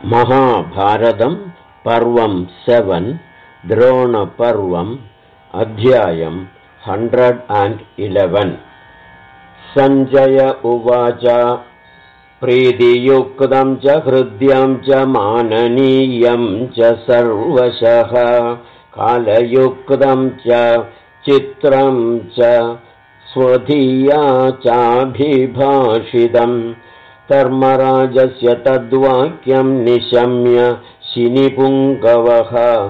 महाभारतं पर्वं 7 द्रोणपर्वम् अध्यायं 111। सञ्जय उवाच प्रीतियुक्तं च हृद्यं च माननीयं च सर्वशः कालयुक्तं च चित्रं च स्वधिया चाभिभाषितम् धर्मराजस्य तद्वाक्यं निशम्य शिनिपुङ्गवः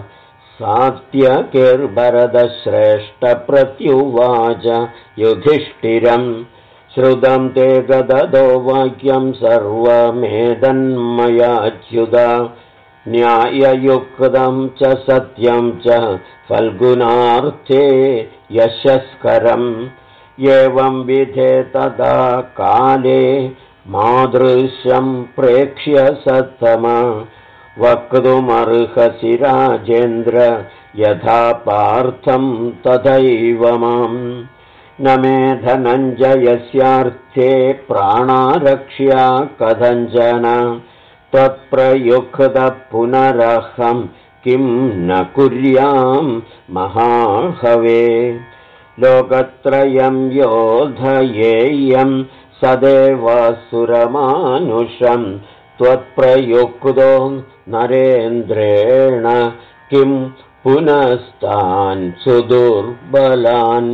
सात्यकिर्भरतश्रेष्ठप्रत्युवाच युधिष्ठिरं श्रुतं ते गददो वाक्यं सर्वमेदन्मयाच्युत न्याययुक्तं च सत्यं च फल्गुनार्थे यशस्करम् एवं विधे तदा काले मादृशं प्रेक्ष्य सत्तम वक्तुमर्हसि राजेन्द्र यथा पार्थं तथैव मां न मे धनञ्जयस्यार्थे प्राणारक्ष्या कथञ्चन त्वत्प्रयुक्तः पुनरहं किं न कुर्यां महाहवे लोकत्रयं योधयेयं सदेवासुरमानुषं त्वत्प्रयुक्तो नरेन्द्रेण किं पुनस्तान् सुदुर्बलान्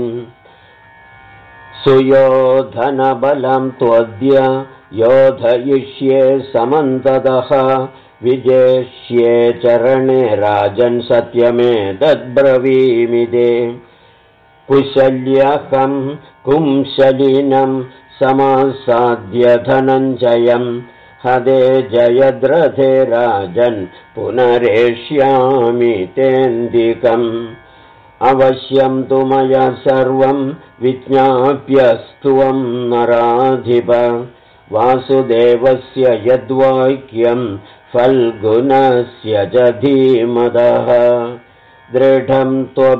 सुयोधनबलं त्वद्य योधयिष्ये समन्ततः विजेष्ये चरणे राजन् सत्यमेतद्ब्रवीमिदे कुशल्यकं कुंशलिनं समासाद्य धनञ्जयं हदे जयद्रथे राजन् पुनरेष्यामि तेन्दिकम् अवश्यं तु मया सर्वं विज्ञाप्यस्त्वं नराधिप वासुदेवस्य यद्वाक्यं फल्गुनस्य च धीमतः दृढं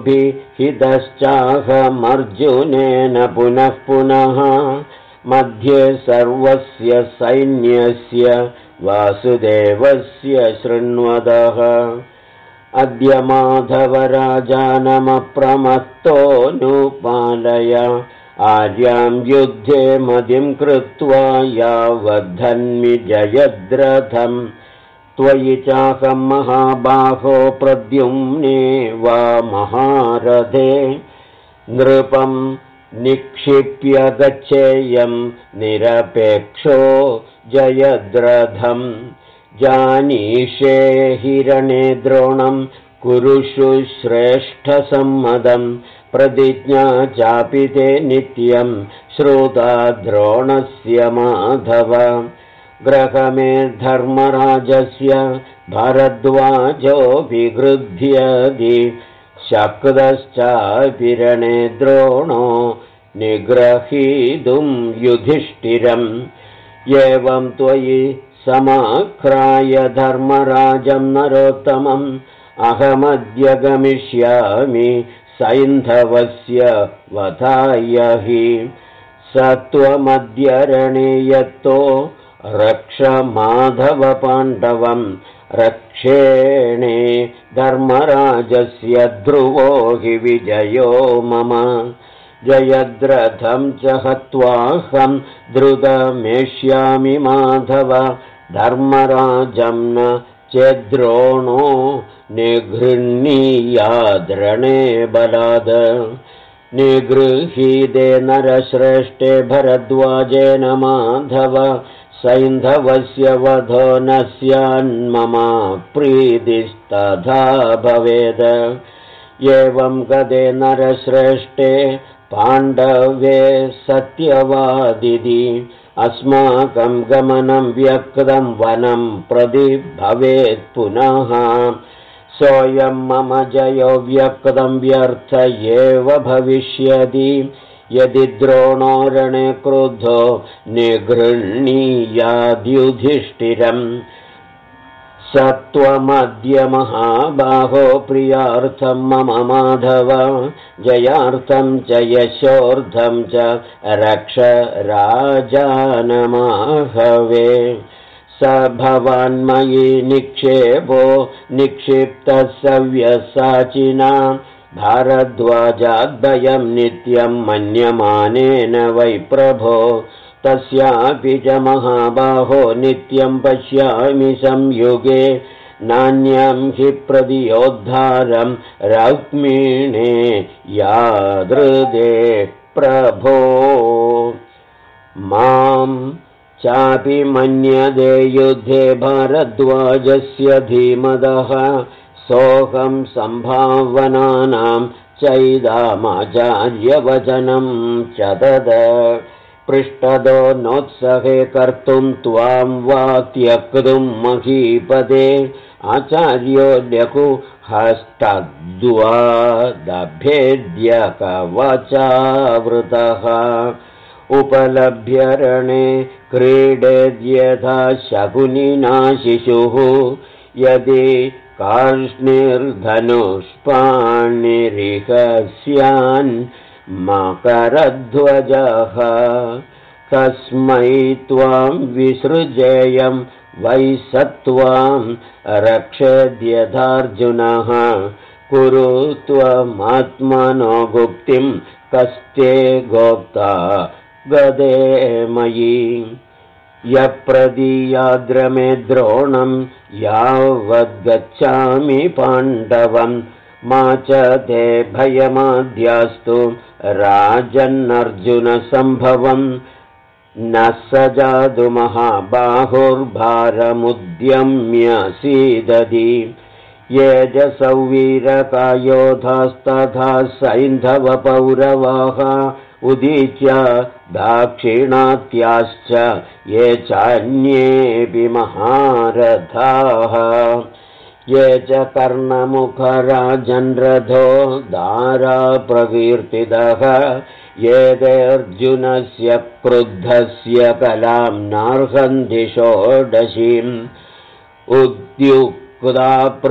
त्वभिहितश्चाहमर्जुनेन पुनः पुनः मध्ये सर्वस्य सैन्यस्य वासुदेवस्य शृण्वतः अद्य माधवराजानमप्रमत्तोऽनुपालय आर्यां युद्धे मदिं कृत्वा यावद्धन्मि जयद्रथम् त्वयि चाहं महाबाहो प्रद्युम्ने वा महारथे नृपं निक्षिप्य गच्छेयं निरपेक्षो जयद्रथं जानीषे हिरणे द्रोणं कुरुषु श्रेष्ठसम्मतं प्रतिज्ञा चापि ते नित्यं श्रुता द्रोणस्य माधव ग्रहमे धर्मराजस्य भरद्वाजो विगृध्यदि शक्तश्चापिरणे द्रोणो निग्रहीतुं युधिष्ठिरम् एवं त्वयि समाख्राय धर्मराजं नरोत्तमम् अहमद्य गमिष्यामि सैन्धवस्य वधाय हि सत्वमद्यरणे यत्तो रक्ष माधवपाण्डवं रक्षेणे धर्मराजस्य ध्रुवो हि विजयो मम जयद्रथं च हत्वाहं द्रुतमेष्यामि माधव धर्मराजं न चेद्रोणो निगृह्णीयाद्रणे बलाद निगृहीते नरश्रेष्ठे भरद्वाजेन माधव सैन्धवस्य वधो न स्यान्मम प्रीतिस्तथा भवेद एवं गदे नरश्रेष्ठे पाण्डवे सत्यवादिति अस्माकं गमनं व्यक्तं वनं प्रति भवेत् पुनः सोऽयं मम जयो व्यक्तं व्यर्थ एव भविष्यति यदि द्रोणोरणे क्रुद्धो निगृह्णीयाद्युधिष्ठिरम् सत्वमद्य महाबाहो प्रियार्थं मम माधव जयार्थं च यशोर्धं च रक्ष राजानमाहवे स भवान्मयि निक्षेपो निक्षिप्तः सव्यसाचिना भारद्वाजाद्भयं नित्यं मन्यमानेन वै प्रभो तस्यापि च महाबाहो नित्यं पश्यामि संयुगे नान्यं हि प्रतियोद्धारं रुक्मिणे यादृदे प्रभो मां चापि मन्यते युद्धे भारद्वाजस्य धीमदः सोऽहं सम्भावनानां चैदामाचार्यवचनं च तद पृष्ठदो नोत्सहे कर्तुं त्वां वा त्यक्तुं महीपदे आचार्यो लघुहस्तद्वादभेद्यकवचावृतः उपलभ्यरणे क्रीडेद्यथा शकुनिना शिशुः यदि कार्ष्णिर्धनुष्पाणिरिह स्यान् मकरध्वजः तस्मै त्वां विसृजेयं वै सत्वां रक्षेद्यथार्जुनः कुरु त्वमात्मनो गुप्तिं कस्ते गोप्ता गदे मयि यप्रदीयाद्रमे द्रोणं यावद्गच्छामि पाण्डवं मा च ते भयमाद्यास्तु राजन्नर्जुनसम्भवं न स जातु महाबाहुर्भारमुद्यम्य सीदति ये च सौवीरकायोधास्तथा सैन्धवपौरवाः उदीच्य दाक्षिणात्याश्च ये चान्येऽपि महारथाः ये च कर्णमुखराजन्रथो दाराप्रकीर्तितः ये अर्जुनस्य क्रुद्धस्य कलां नार्हन्ति षोडशीम् उद्युक्ता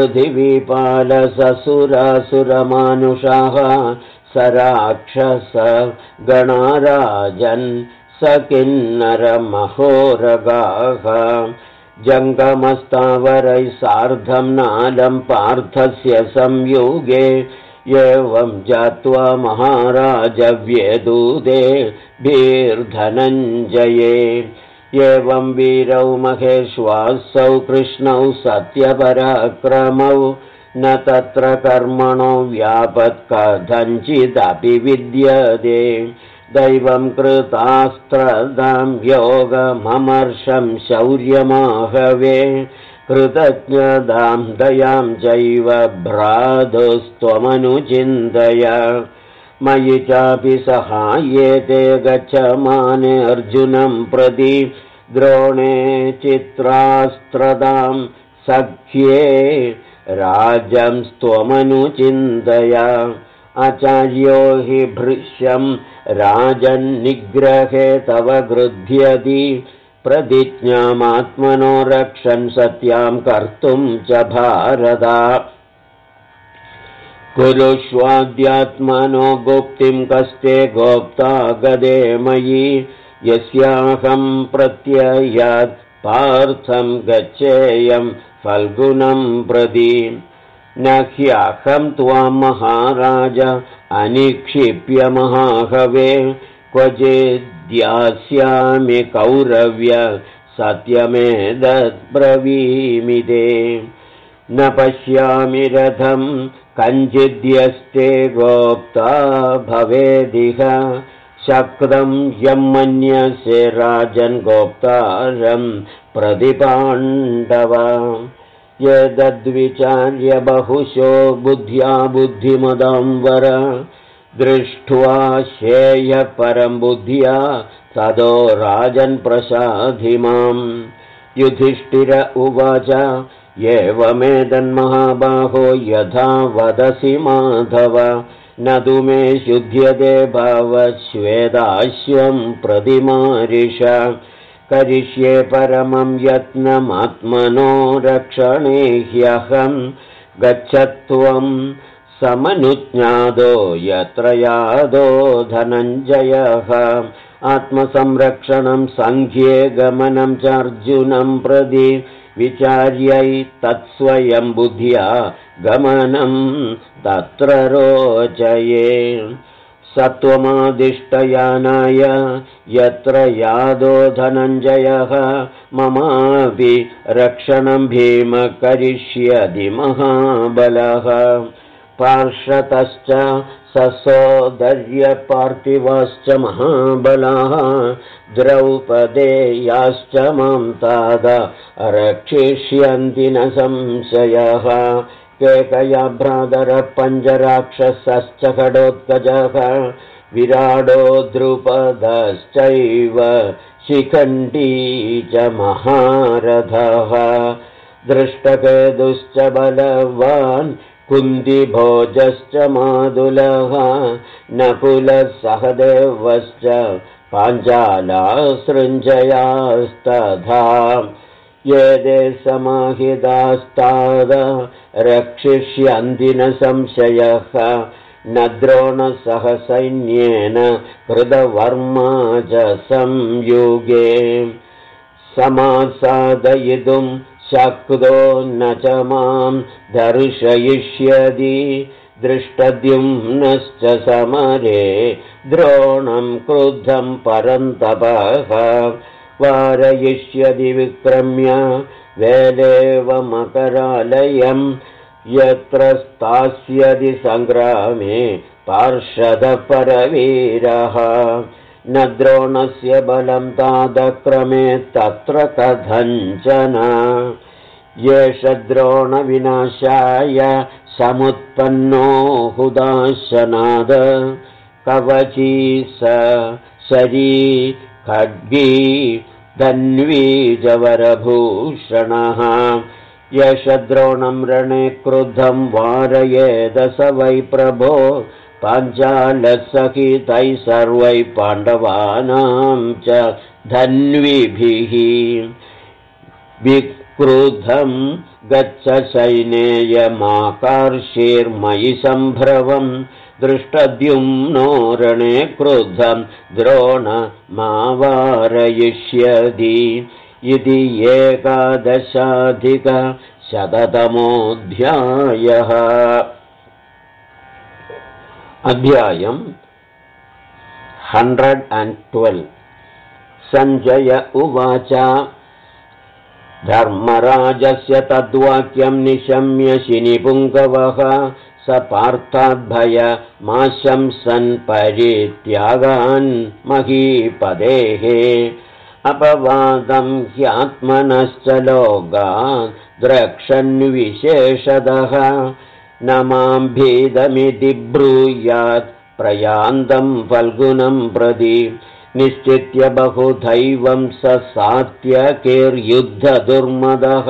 पृथिवीपालससुरासुरमानुषाः स राक्षस गणाराजन् स किन्नरमहोरगाः जङ्गमस्तावरैः सार्धं नालं पार्थस्य संयुगे एवं जात्वा महाराज व्यदूते भीर्धनञ्जये एवं वीरौ महेश्वासौ कृष्णौ सत्यपराक्रमौ न तत्र कर्मणो व्यापत्कथञ्चिदपि विद्यते दैवं कृतास्त्रदां योगममर्षं शौर्यमाहवे कृतज्ञतां दयां चैव भ्रातुस्त्वमनुचिन्तय मयि चापि सहाय्येते गच्छमाने अर्जुनं प्रति द्रोणे चित्रास्त्रदां सख्ये राजंस्त्वमनुचिन्तय आचार्यो हि भृश्यं राजन्निग्रहे तव गृध्यति प्रतिज्ञामात्मनो रक्षन् सत्यां कर्तुं च भारत कुरुष्वाद्यात्मनो गुप्तिं कस्ते गोप्ता गदे मयि यस्याहं प्रत्ययात् पार्थं गच्छेयं फल्गुनं प्रति न ह्यहं त्वां महाराज अनिक्षिप्य महाहवे क्वचिद्यास्यामि कौरव्य सत्यमेतद्ब्रवीमि ते न पश्यामि रथं कञ्चिद्यस्ते गोप्ता भवेदिह शक्तं यं मन्यसे राजन् गोप्तारं प्रतिपाण्डव यदद्विचार्य बहुशो बुद्ध्या बुद्धिमदां वर दृष्ट्वा शेय परं बुद्ध्या तदो राजन् प्रसाधि मां युधिष्ठिर उवाच एवमेतन्महाबाहो यथा वदसि माधव न तु मे शुध्यते भावश्वेदाश्वं प्रतिमारिष करिष्ये परमं यत्नमात्मनो रक्षणे ह्यहं गच्छत्वं समनुज्ञातो यत्र यादो धनञ्जयः आत्मसंरक्षणं सङ्ख्ये गमनं चार्जुनं प्रति विचार्यै तत्स्वयं बुद्ध्या गमनं तत्र रोचये सत्त्वमादिष्टयानाय यत्र यादो धनञ्जयः ममापि रक्षणं भीम करिष्यति महाबलः पार्षतश्च ससोदर्यपार्थिवाश्च महाबलाः द्रौपदेयाश्च मां तादा रक्षिष्यन्ति न संशयः केकया भ्रातरः पञ्चराक्षसश्च खडोत्कचः विराडो द्रुपदश्चैव शिखण्डी च महारथः दृष्टकेतुश्च बलवान् कुन्दिभोजश्च मादुलः नकुलः सहदेवश्च पाञ्चालासृञ्जयास्तथा ये ते समाहितास्ताद रक्षिष्यन्ति न संशयः न द्रोणसह सैन्येन कृतवर्मा च संयुगे समासादयितुं शक्तो न च मां दर्शयिष्यति दृष्टद्युम्नश्च समरे द्रोणं क्रुद्धं परन्तपः वारयिष्यति विक्रम्य वेदेवमकरालयं यत्र स्थास्यति सङ्ग्रामे पार्षदपरवीरः न द्रोणस्य बलं तादक्रमे तत्र कथञ्चन येष द्रोणविनाशाय समुत्पन्नो हुदाशनाद कवची शरी खड्गी धन्वी जवरभूषणः यश द्रोणं रणे क्रुद्धं वारयेद स वै प्रभो पाञ्चालसहितैः सर्वैः पाण्डवानां च धन्विभिः विक्रुद्धं गच्छ सैनेयमाकर्षीर्मयि सम्भ्रमं दृष्टद्युम्नो रणे क्रुद्धं द्रोणमावारयिष्यति इति 11,000तमोऽध्यायः। अध्यायम् 112। सञ्जय उवाच धर्मराजस्य तद्वाक्यं निशम्य शिनिपुङ्गवः स पार्थाद्भयमाशंसन् परित्यागान् महीपतेः अपवादं ह्यात्मनश्च लोकान् द्रक्षन्विशेषतः न मां भीदमिति ब्रूयात् प्रयान्तं फल्गुनं प्रति निश्चित्य बहुदैवं स सात्यकीर्युद्धदुर्मदः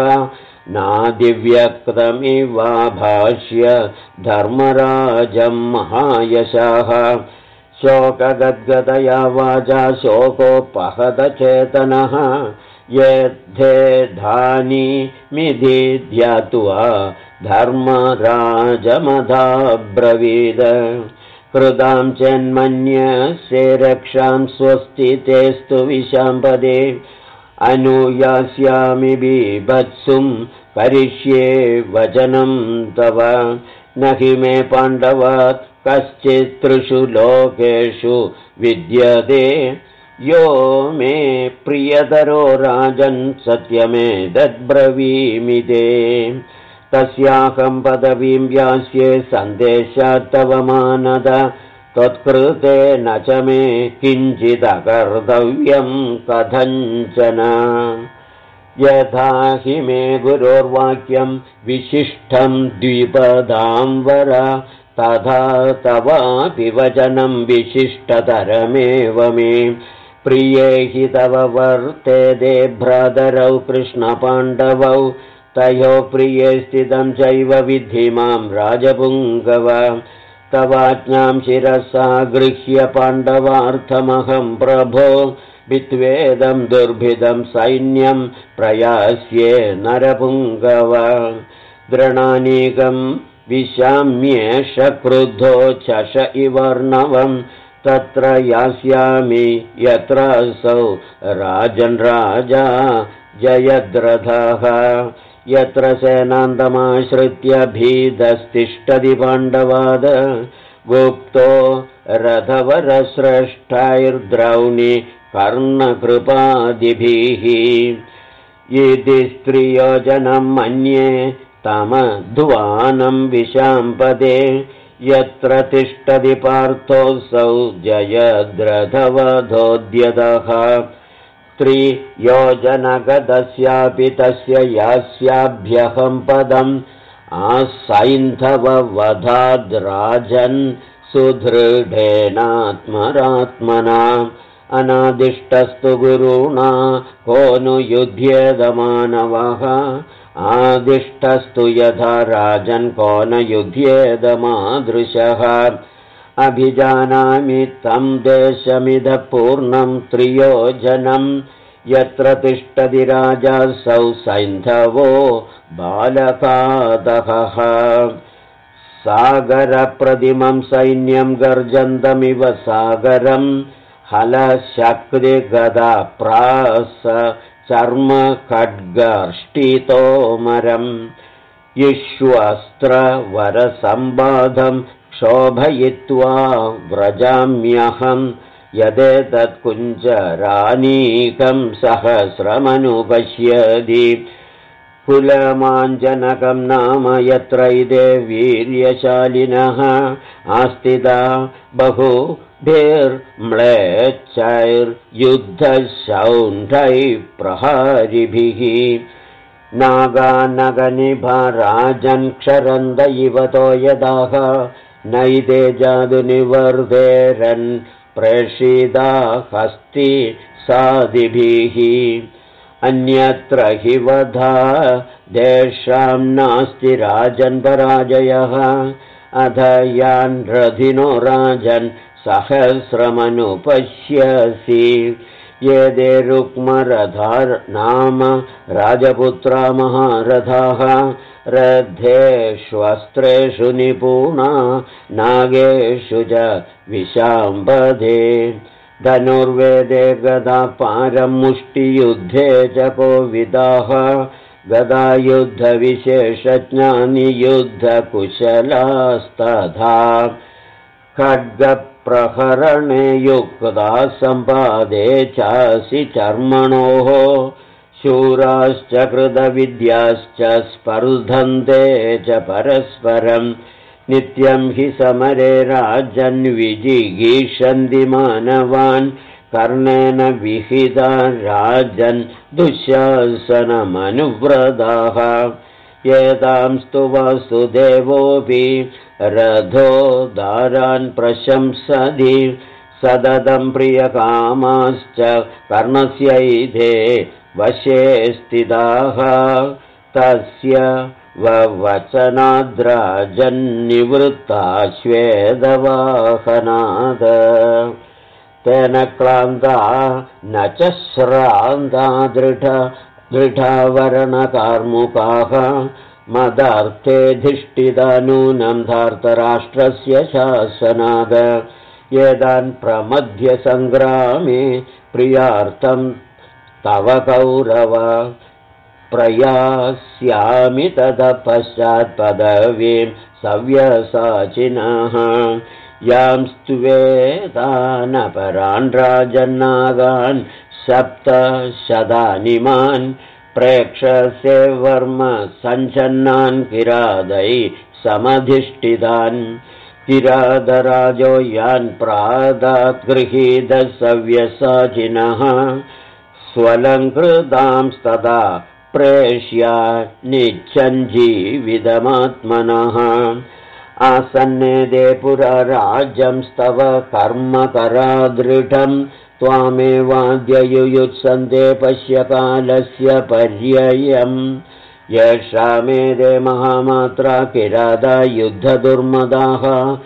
नादिव्यक्तमिवाभाष्य धर्मराजं महायशः शोकगद्गदया वाचा शोकोपहतचेतनः यद्धेधानीमिति ध्यात्वा धर्मराजमदाब्रवीद कृतां चेन्मन्यस्य रक्षां स्वस्ति तेस्तु विशाम्पदे अनुयास्यामि बीभत्सुं करिष्ये वचनं तव न हि मे पाण्डवात् कश्चित् त्रिषु लोकेषु विद्यते यो मे प्रियतरो राजन् सत्यमेतद्ब्रवीमि ते तस्याहं पदवीं यास्ये सन्देशात् तव मानद त्वत्कृते न च मे किञ्चिदकर्तव्यं कथञ्चन यथा हि मे गुरोर्वाक्यं विशिष्टं द्विपदां वर तथा तवापि वचनं विशिष्टतरमेव मे प्रिये हि तव वर्तेते भ्रातरौ कृष्णपाण्डवौ तयोः प्रिये स्थितं चैव विद्धि मां राजपुङ्गव तवाज्ञां शिरसा गृह्य पाण्डवार्थमहं प्रभो विद्वेदं दुर्भिदं सैन्यं प्रयास्ये नरपुङ्गव दृढानीकं विशाम्येष क्रुद्धो चष इवर्णवं तत्र यास्यामि यत्र असौ राजन् राजा जयद्रथः यत्र सेनान्तमाश्रित्य भीतस्तिष्ठति पाण्डवाद गुप्तो रथवरश्रेष्ठैर्द्रौणी कर्णकृपादिभिः इति स्त्रियोजनं मन्ये तमध्वानं विशाम्पदे यत्र तिष्ठति पार्थोऽसौ जयद्रथवधोद्यतः त्रियोजनगतस्यापि तस्य यास्याभ्यहं पदम् आसैन्धववधाद्राजन् सुदृढेनात्मरात्मना अनादिष्टस्तु गुरुणा को नु युध्येदमानवः आदिष्टस्तु यथा राजन् को न युध्येदमादृशः अभिजानामि तं देशमिदः पूर्णं त्रियोजनं यत्र तिष्ठति राजासौ सैन्धवो बालकादहः सागरप्रतिमं सैन्यं गर्जन्तमिव सागरं हलशक्तिगदाप्रास चर्म खड्गर्ष्टितोमरम् इष्वस्त्रवरसम्बाधं क्षोभयित्वा व्रजाम्यहं यदेतत्कुञ्जरानीकं सहस्रमनुपश्यति कुलमाञ्जनकं नाम यत्र इदे वीर्यशालिनः आस्तिदा बहुभिर्म्लेच्छैर्युद्धशौण्ढैः प्रहारिभिः नागानगनिभा राजन् क्षरन्द इव तोयदाः नैते जादुनिवर्धेरन् प्रेषिता हस्ति सादिभिः अन्यत्र हि वधा देशां नास्ति राजन् पराजयः अध यान् रथिनो राजन् सहस्रमनुपश्यसि ये दे रुक्मरथा नाम राजपुत्रा महारथाः रथेष्वस्त्रेषु निपुणा नागेषु च विशाम्पदे धनुर्वेदे गदा पारं मुष्टियुद्धे च कोविदाः गदायुद्धविशेषज्ञानि युद्धकुशलास्तथा खड्गप्रहरणे युक्ता सम्पादे चासि चर्मणोः शूराश्च कृतविद्याश्च स्पर्धन्ते च परस्परम् नित्यं हि समरे राजन् विजिगीषन्ति मानवान् कर्णेन विहिता राजन् दुःशासनमनुव्रताः एतांस्तु वासुदेवोऽपि रथोदारान् प्रशंसति सततं प्रियकामाश्च कर्णस्यैधे वशे स्थिताः तस्य वचनाद्राजन्निवृत्ता श्वेतवाहनाद तेन क्लान्ता न च श्रान्ता दृढावरणकार्मुकाः मदार्थेधिष्ठिता नूनं धार्तराष्ट्रस्य शासनाद एतान् प्रमध्य सङ्ग्रामे प्रियार्थं तव कौरव प्रयास्यामि ततः पश्चात् पदवीं सव्यसाचिनः यां स्त्वेतानपरान् राजन्नागान् सप्तशतानिमान् प्रेक्षसे वर्म सञ्चन्नान् किरादै समधिष्ठितान् किरातराजो यान् प्रादात् गृहीतः सव्यसाचिनः स्वलङ्कृतांस्तदा प्रेष्य निच्छञ्जीवितमात्मनः आसन्नेदे पुरा राज्यंस्तव कर्मकरादृढं त्वामेवाद्ययुयुत्सन्ते पश्य कालस्य पर्ययम् येषामेदे महामात्रा किराता युद्धदुर्मदाः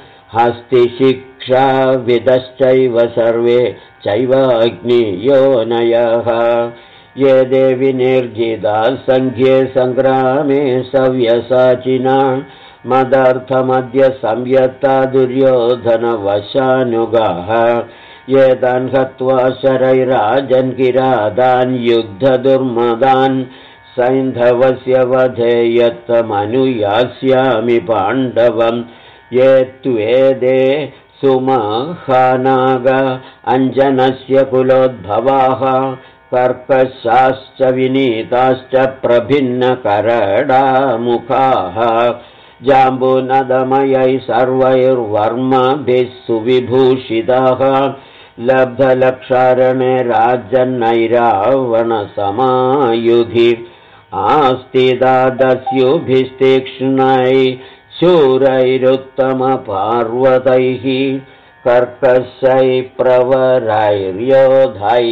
हस्तिशिक्षाविदश्चैव सर्वे चैवाग्नियोनयः ये देवि निर्जिता सङ्ख्ये सङ्ग्रामे सव्यसाचिना मदर्थमद्य संयत्ता दुर्योधनवशानुगाः एतान् हत्वा शरैराजन् किरातान् युद्धदुर्मदान् सैन्धवस्य वधे यत्तमनुयास्यामि पाण्डवम् ये त्वेदे सुमहानाग अञ्जनस्य कुलोद्भवाः कर्कशाश्च विनीताश्च प्रभिन्नकरडामुखाः जाम्बुनदमयै सर्वैर्वर्मभिः सुविभूषिताः लब्धलक्षारणे राजन्नैरावणसमायुधि आस्तिदा दस्युभिस्तीक्ष्णै शूरैरुत्तमपार्वतैः कर्कशैः प्रवरैर्योधैः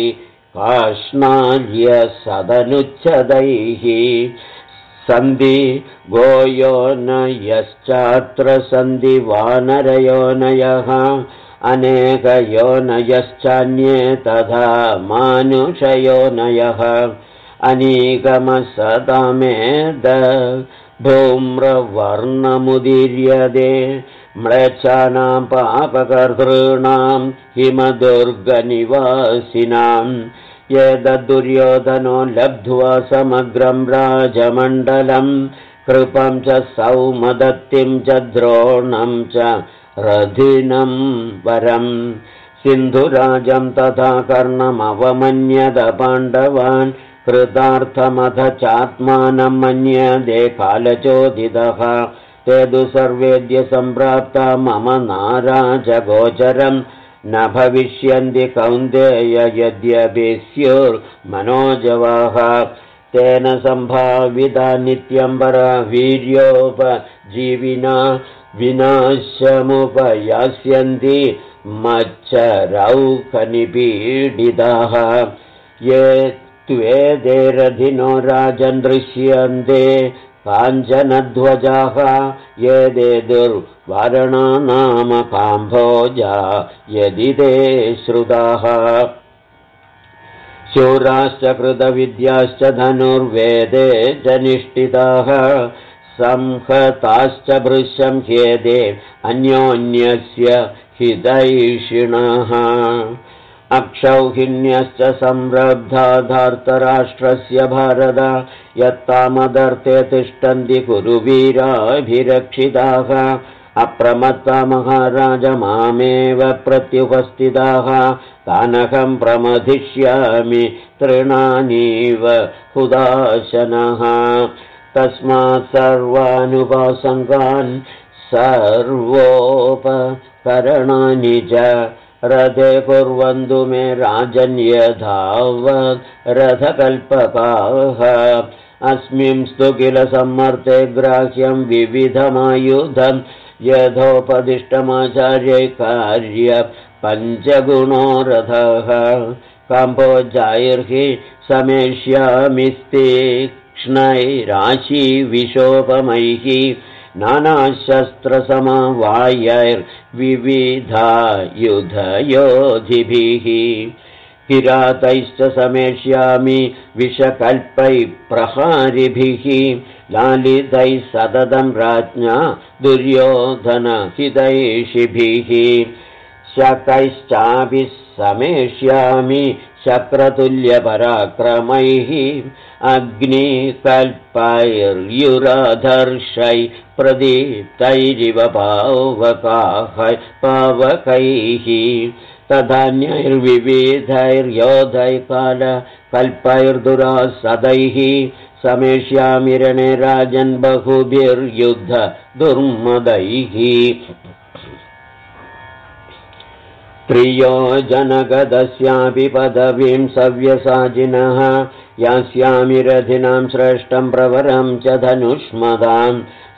काष्णार्यसदनुच्छदैः सन्धि गोयोनयश्चात्र सन्धि वानरयोनयः अनेकयोनयश्चान्ये तथा मानुषयोनयः अनीकमसतामेद धूम्रवर्णमुदीर्यते म्लेच्छानां पापकर्तॄणां हिमदुर्गनिवासिनां एतद्दुर्योधनो लब्ध्वा समग्रं राजमण्डलं कृपं च सौमदत्तिं च द्रोणं च रथिनं वरं सिन्धुराजं तथा कर्णमवमन्यत पाण्डवान् कृतार्थमथ चात्मानं मन्यते कालचोदितः ते तु सर्वेद्य सम्प्राप्ता मम नाराजगोचरं न भविष्यन्ति कौन्तेय यद्यपि स्युर्मनोजवाः तेन सम्भाविता नित्यं परवीर्योपजीविना विनाशमुपयास्यन्ति मच्छरौखनिपीडिताः ये त्वेदे रथिनो राजन् दृश्यन्ते काञ्चनध्वजाः ये ते दुर्वारणा नाम काम्भोजा यदि ते श्रुताः शूराश्च कृतविद्याश्च धनुर्वेदे च निष्ठिताः संहताश्च भृशं ह्येते अन्योन्यस्य हितैषिणः अक्षौहिण्यश्च संरब्धा धार्तराष्ट्रस्य भारत यत्तामदर्थे तिष्ठन्ति कुरुवीराभिरक्षिताः अप्रमत्ता महाराज मामेव प्रत्युपस्थिताः तानहं प्रमथिष्यामि तृणानीव हुदाशनः तस्मात् सर्वानुपासङ्गान् सर्वोपकरणानि च रथे कुर्वन्तु मे राजन्यधावत् रथकल्पकाः अस्मिंस्तु किल सम्मर्थे ग्राह्यं विविधमायुधं यथोपदिष्टमाचार्यै कार्य पञ्चगुणो रथः काम्भोजायैर्हि समेष्यामिस्तीक्ष्णैराशीविशोपमैः नानाशस्त्रसमवायैर्विविधायुधयोधिभिः किरातैश्च समेष्यामि विषकल्पैः प्रहारिभिः लालितैः सततं राज्ञा दुर्योधनहितैषिभिः शकैश्चापि समेष्यामि शक्रतुल्यपराक्रमैः अग्निकल्पैर्युराधर्षैः प्रदीप्तैरिव पावकैः तथान्यैर्विविधैर्योधैः कालकल्पैर्दुरासदैः समेष्यामि रणे राजन् बहुभिर्युद्ध दुर्मदैः त्रियोजनगदस्यापि पदवीं सव्यसाचिनः यास्यामि रथिनां श्रेष्ठं प्रवरं च धनुष्मदां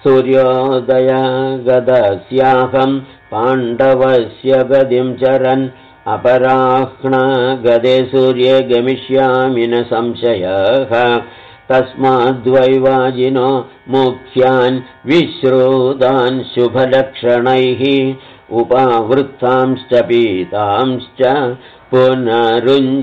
सूर्योदयगदस्याहं पाण्डवस्य गतिं चरन् अपराह्णगदे सूर्ये गमिष्यामि न संशयः तस्माद्वैवाजिनो मुख्यान् विश्रुतान् शुभलक्षणैः उपावृत्तांश्च पीतांश्च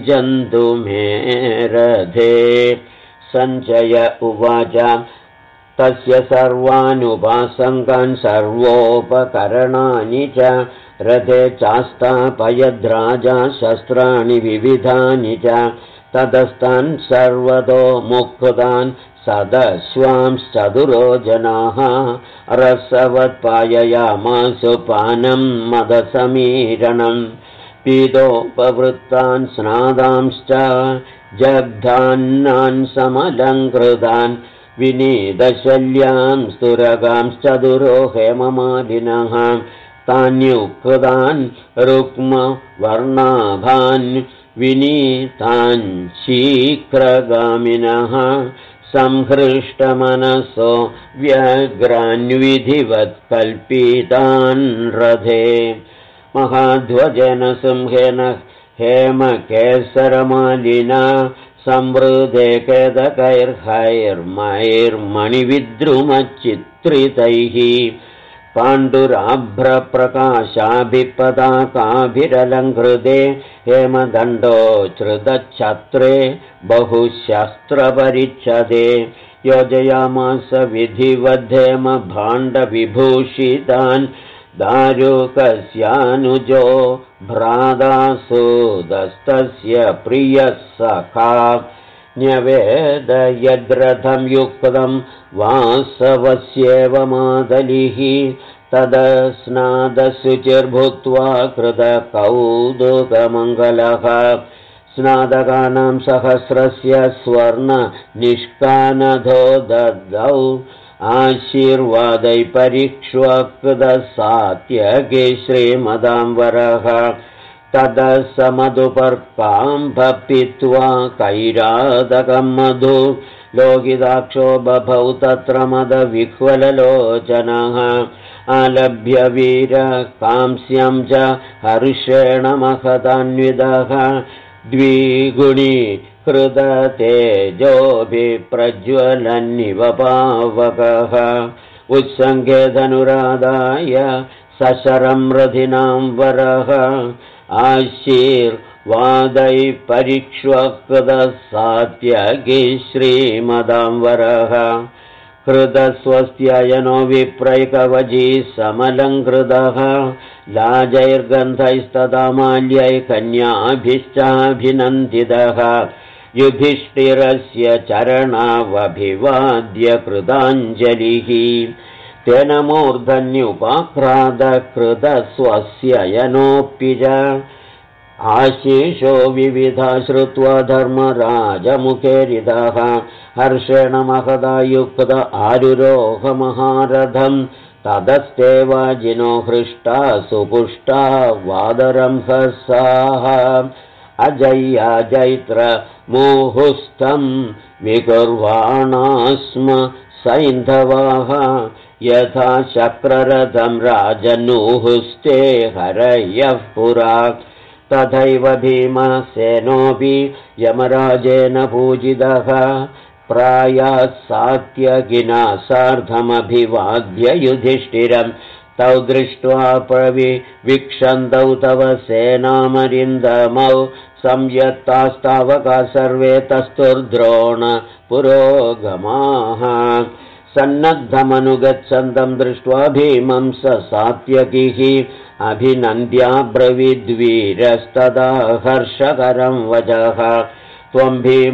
पुनरुञ्जन्तु मे रथे सञ्जय उवाच तस्य सर्वानुपासङ्गान् सर्वोपकरणानि च रथे चास्तापयद्राजा शस्त्राणि विविधानि च ततस्तान् सर्वतो मुक्तान् सदश्वांश्चतुरो जनाः रसवत्पाययामासु पानं मदसमीरणम् पीतोपवृत्तान् स्नादांश्च जग्धान्नान् समलङ्कृतान् विनीतशल्यां स्तुरगांश्चतुरो हेममालिनः तान्युक्तान् रुक्मवर्णाभान् विनीतान् शीघ्रगामिनः संहृष्टमनसो व्यग्रान्विधिवत् कल्पितान् रथे महाध्वजेन सिंहेन हेमकेसरमालिना संवृते केदकैर्हैर्मैर्मणिविद्रुमचित्रितैः पाण्डुराभ्रप्रकाशाभिपदाकाभिरलङ्कृते हेमदण्डोच्छ्रुतच्छत्रे बहुशस्त्रपरिच्छदे योजयामास विधिवद्धेम भाण्डविभूषितान् दारुकस्यानुजो भ्रातासूदस्तस्य प्रियः सखा न्यवेदयद्रथं युक्तं वासवस्येव मादलिः तदस्नादशुचिर्भूत्वा कृतकौतुकमङ्गलः स्नादकानां सहस्रस्य स्वर्णनिष्कानधो ददौ आशीर्वादै परीक्ष्वकृतसात्यगे श्रीमदाम्बरः तदसमधुपर्कां भपित्वा कैरादकं मधु लोकिताक्षो बभौ तत्र मदविह्वललोचनः आलभ्य वीरकांस्यं च हर्षेण महदान्वितः द्विगुणी कृततेजोभिप्रज्वलन्निव पावकः उत्सङ्गे धनुरादाय सशरं रथिनां वरः आशीर्वादै परीक्ष्वकृतसात्यगे श्रीमदाम्बरः कृतस्वस्त्ययनो विप्रैकवजी समलङ्कृतः लाजैर्गन्धैस्तदा माल्यै कन्याभिश्चाभिनन्दितः युधिष्ठिरस्य चरणावभिवाद्य कृताञ्जलिः तेन मूर्धन्युपाक्रादकृतस्वस्य च आशीषो विविधा श्रुत्वा धर्मराजमुखेरितः हर्षेण महदा युक्त आरुरोहमहारथम् ततस्ते वाजिनो हृष्टा सुपुष्टा वादरंहसाः अजय्या जैत्र मुहुस्तं विकुर्वाणा स्म सैन्धवाः यथा शक्ररथं राजनुहुस्ते हरयः पुरा तथैव भीमसेनोऽपि यमराजेन पूजितः प्रायः सात्यकिना सार्धमभिवाद्य युधिष्ठिरं तौ दृष्ट्वा प्रविवीक्षन्तौ तव सेनामरिन्दमौ संयत्तास्तावका सर्वे तस्तुर्द्रोण पुरोगमाः सन्नद्धमनुगच्छन्तं दृष्ट्वा भीमं स सात्यकिः अभिनन्द्याब्रवीद्वीरस्तदा हर्षकरं वचः त्वं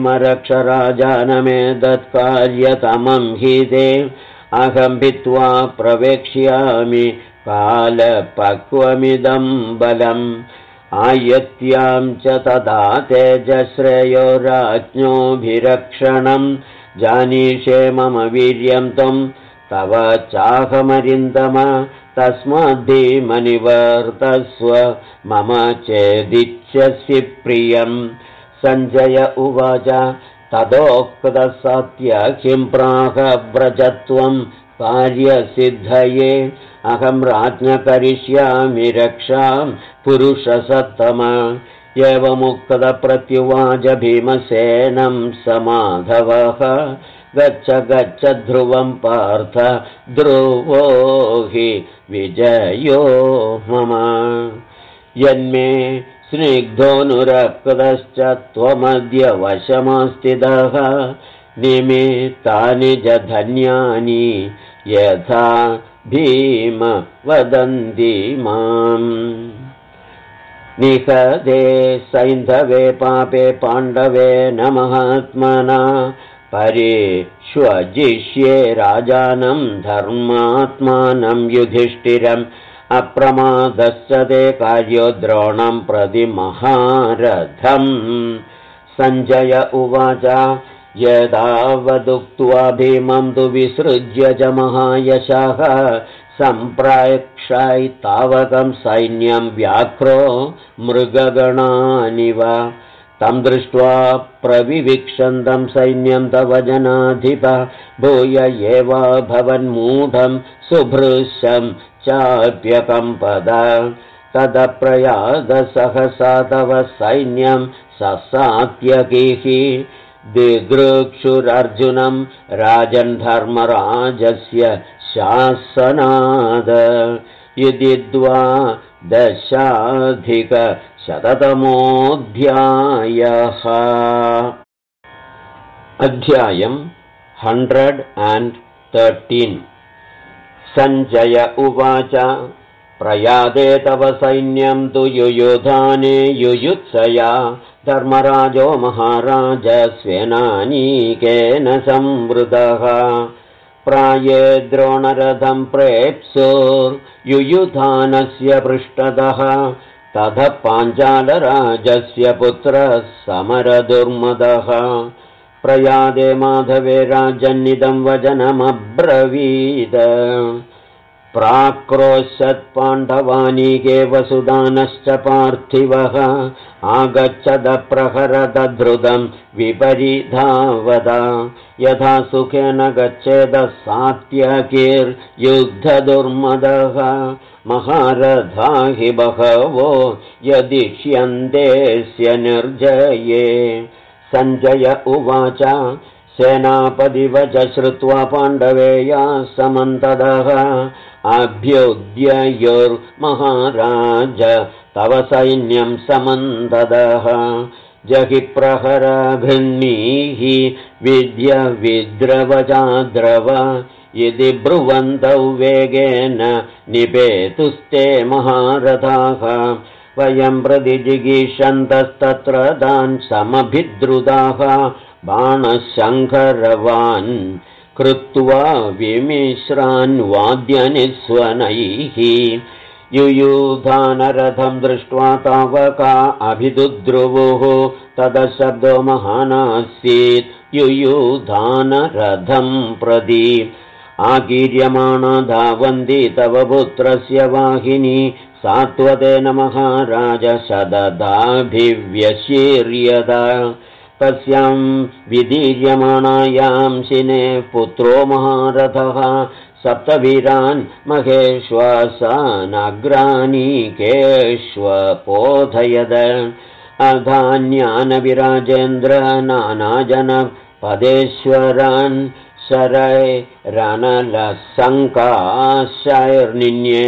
भीमरक्षराजानमेतत्कार्यतमं हि ते अहं भित्त्वा प्रवेक्ष्यामि कालपक्वमिदं बलम् आयत्यां च तदा तेजश्रेयो राज्ञोभिरक्षणं जानीषे मम वीर्यं त्वं तव चाहमरिन्दम तस्माद्भीमनिवर्तस्व मम चेदिच्छसि प्रियम् सञ्जय उवाच तदोक्तसत्य किं प्राह व्रजत्वं कार्यसिद्धये अहं राज्ञ करिष्यामि रक्षां पुरुषसत्तम एवमुक्तप्रत्युवाच भीमसेनं समाधवः गच्छ गच्छ ध्रुवं पार्थ ध्रुवो हि विजयो मम यन्मे स्निग्धोऽनुरक्तश्च त्वमद्य वशमास्थितः निमित्तानि च धन्यानि यथा भीम वदन्ति माम् निहते सैन्धवे पापे पाण्डवे न महात्मना परिष्वजिष्ये राजानं धर्मात्मानं युधिष्ठिरम् अप्रमादश्च ते कार्यो द्रोणं प्रति महारथम् सञ्जय उवाच यदावदुक्त्वा भीमं तु विसृज्य च महायशः सम्प्रेक्षैतावकं सैन्यं व्याघ्रो मृगगणानिव तं दृष्ट्वा प्रविवीक्षन्तं सैन्यं तव जनाधिप भूय एवाभवन्मूढं सुभृशं चाप्यकम्पद तदप्रयादसहसा तव सैन्यं ससात्यकीः दिदृक्षुरर्जुनं राजन् धर्मराजस्य शासनाद इति 12,000 अध्यायम् 113 सञ्जय उवाच प्रयादे तव सैन्यं तु युयुधाने युयुत्सया धर्मराजो महाराज स्वेनानीकेन संवृतः प्राये द्रोणरथं प्रेप्सुर्युयुधानस्य पृष्ठतः ततः पाञ्चालराजस्य पुत्रः समरदुर्मदः प्रयादे माधवे राजन्निदं वचनमब्रवीद प्राक्रोशत्पाण्डवानीके वसुदानश्च पार्थिवः आगच्छद प्रहरद धृतं विपरिधावद यथा सुखेन गच्छेद सात्यकीर्युद्धदुर्मदः महारथा हि बहवो यदिष्यन्तेस्य निर्जये सञ्जय उवाच सेनापतिवच श्रुत्वा पाण्डवेया समन्ततः अभ्युद्ययोर्महाराज तव सैन्यं समन्ततः जहि प्रहरभृन्नीः विद्य विद्रवचाद्रव इति ब्रुवन्तौ वेगेन निपेतुस्ते महारथाः वयं प्रतिजिगीषन्तस्तत्र तान् समभिद्रुताः बाणशङ्करवान् कृत्वा विमिश्रान् वाद्यनिस्वनैः युयुधानरथं दृष्ट्वा तावका अभिदुद्रुवुः ततः शब्दो महानासीत् युयुधानरथं प्रति आकीर्यमाणा धावन्ति तव पुत्रस्य वाहिनी सात्वतेन महाराज शतदाभिव्यशीर्यत तस्यां विदीर्यमाणायां शिने पुत्रो महारथः सप्तवीरान् महेश्वासानग्रानीकेष्वपोधयद अधान्यानविराजेन्द्र नानाजनपदेश्वरान् शरैरनलसङ्काशैर्निन्ये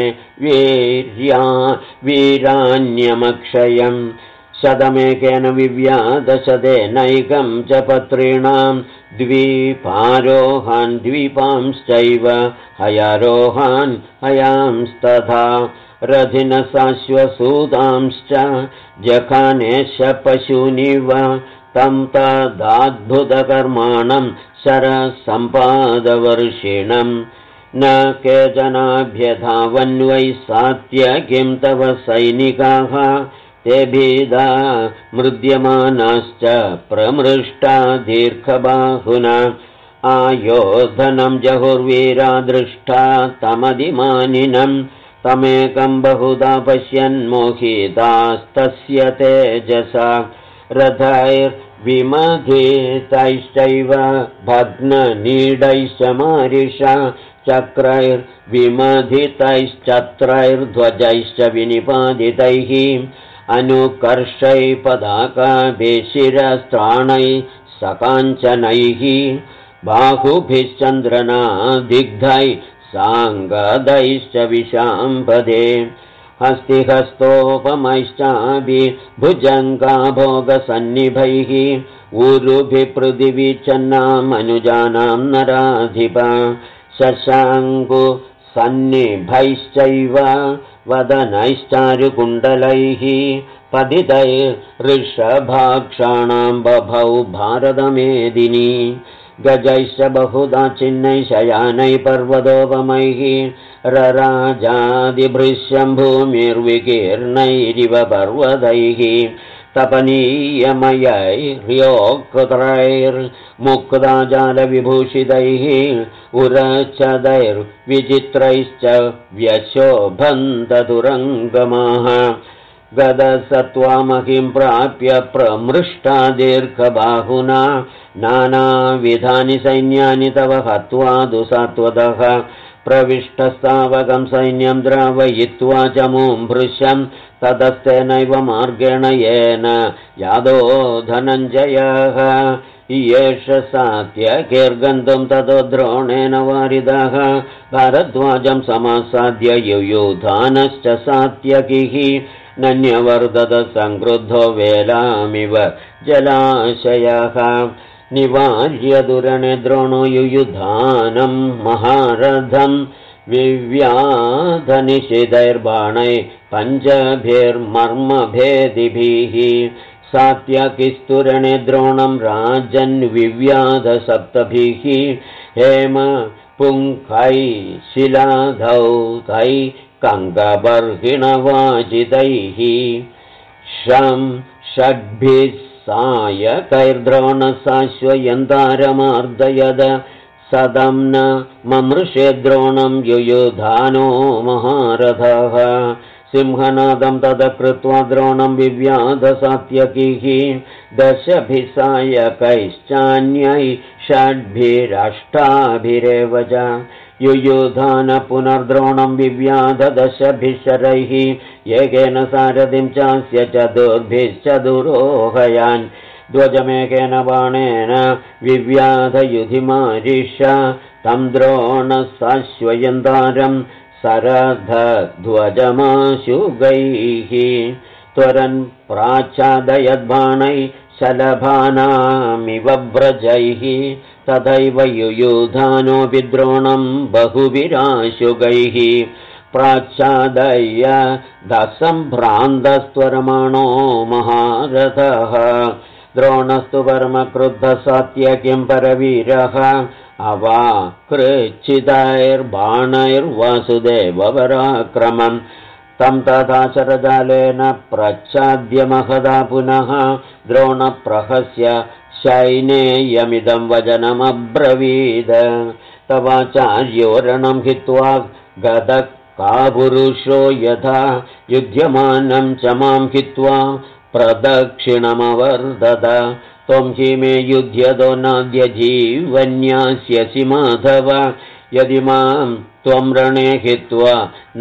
वीरान्यमक्षयम् शतमेकेन विव्यादशतेनैकं च पत्रीणां द्वीपारोहान् द्वीपांश्चैव हयारोहान् हयांस्तथा रथिनसाश्वसूतांश्च जखानेश पशूनिव तं तदाद्भुतकर्माणं शरसम्पादवर्षिणं न केचनाभ्यधावन्वै सात्यकिं तव सैनिकाः ते भीदा मृद्यमानाश्च प्रमृष्टा दीर्घबाहुना आयोधनं जहुर्वीरा दृष्टा तमदिमानिनं तमेकं बहुधा पश्यन्मोहितास्तस्य तेजसा रथैर्विमथितैश्चैव भग्ननीडैश्च मारिषा चक्रैर्विमथितैश्चत्रैर्ध्वजैश्च विनिपादितैः अनुकर्षै पदाकाभिशिरस्त्राणैः सकाञ्चनैः बाहुभिश्चन्द्रनादिग्धैः साङ्गदैश्च विशाम्पदे हस्तिहस्तोपमैश्चाभिभुजङ्गाभोगसन्निभैः ऊरुभिपृथिवी चन्नामनुजानां नराधिप शशाङ्कु सन्निभैश्चैव वदनैश्चारुकुण्डलैः पतितैर्ऋषभाक्षाणां बभौ भारतमेदिनी गजैश्च बहुधा चिह्नैः शयानैः पर्वतोपमैः रराजादिभृश्यं भूमिर्विकीर्णैरिव पर्वतैः तपनीयमयैर्योक्तैर्मुक्ताजालविभूषितैः उरच्छदैर्विचित्रैश्च व्यशोभन्ततुरङ्गमाः गदसत्त्वामहिं प्राप्य प्रमृष्टा दीर्घबाहुना नानाविधानि सैन्यानि तव हत्वा दुसत्वतः प्रविष्टस्तावकं सैन्यं द्रावयित्वा चमूं भृशं ततस्तेनैव मार्गेण येन यादो धनञ्जयः एष सात्यकीर्गन्तुं ततो द्रोणेन वारिदः भारद्वाजं समासाद्य युयुधानश्च सात्यकिः नन्यवर्धत संक्रुद्धो वेलामिव जलाशयः निवार्य दुरणे द्रोणो युयुधानं महारथं विव्याधनिषिधैर्बाणैः पञ्चभिर्मर्मभेदिभिः सात्यकिस्तुरणे द्रोणं राजन् विव्याध सप्तभिः हेम पुङ्खैः शिलाधौतैः कङ्कबर्हिणवाजितैः शं षड्भिः सायकैर्द्रोणसाश्वयन्तारमार्दयद सदं न ममृषे द्रोणं युयुधानो महारथः सिंहनादं तद कृत्वा द्रोणं विव्याध सात्यकिः दशभिः सायकैश्चान्यैः षड्भिरष्टाभिरेव च युयुधान पुनर्द्रोणं विव्याध दशभिः शरैः एकेन सारथिं चास्य चतुर्भिश्चतुरोहयान् ध्वजमेकेन बाणेन विव्याध युधिमारिष तं द्रोणसाश्वयन्तारं सरधध्वजमाशुगैः त्वरन् प्राच्छादयद्बाणैः शलभानामिव व्रजैः तथैव युयुधानोऽपि द्रोणं बहुभिराशुगैः प्राच्छादय्य दसम्भ्रान्तस्त्वरमाणो महारथः द्रोणस्तु परमक्रुद्धः सात्यकिं परवीरः अवाकृच्छितैर्बाणैर्वासुदेवपराक्रमम् तं तथा शरजालेन प्रच्छाद्य महदा पुनः द्रोणप्रहस्य शैनेयमिदं वचनमब्रवीद तवाचार्योरणं हित्वा गदः कापुरुषो यथा युध्यमानं च मां हित्वा प्रदक्षिणमवर्दत त्वं हि मे युध्यतो नाद्य जीवन्यास्यसि माधव यदि मां त्वं रणे हित्वा न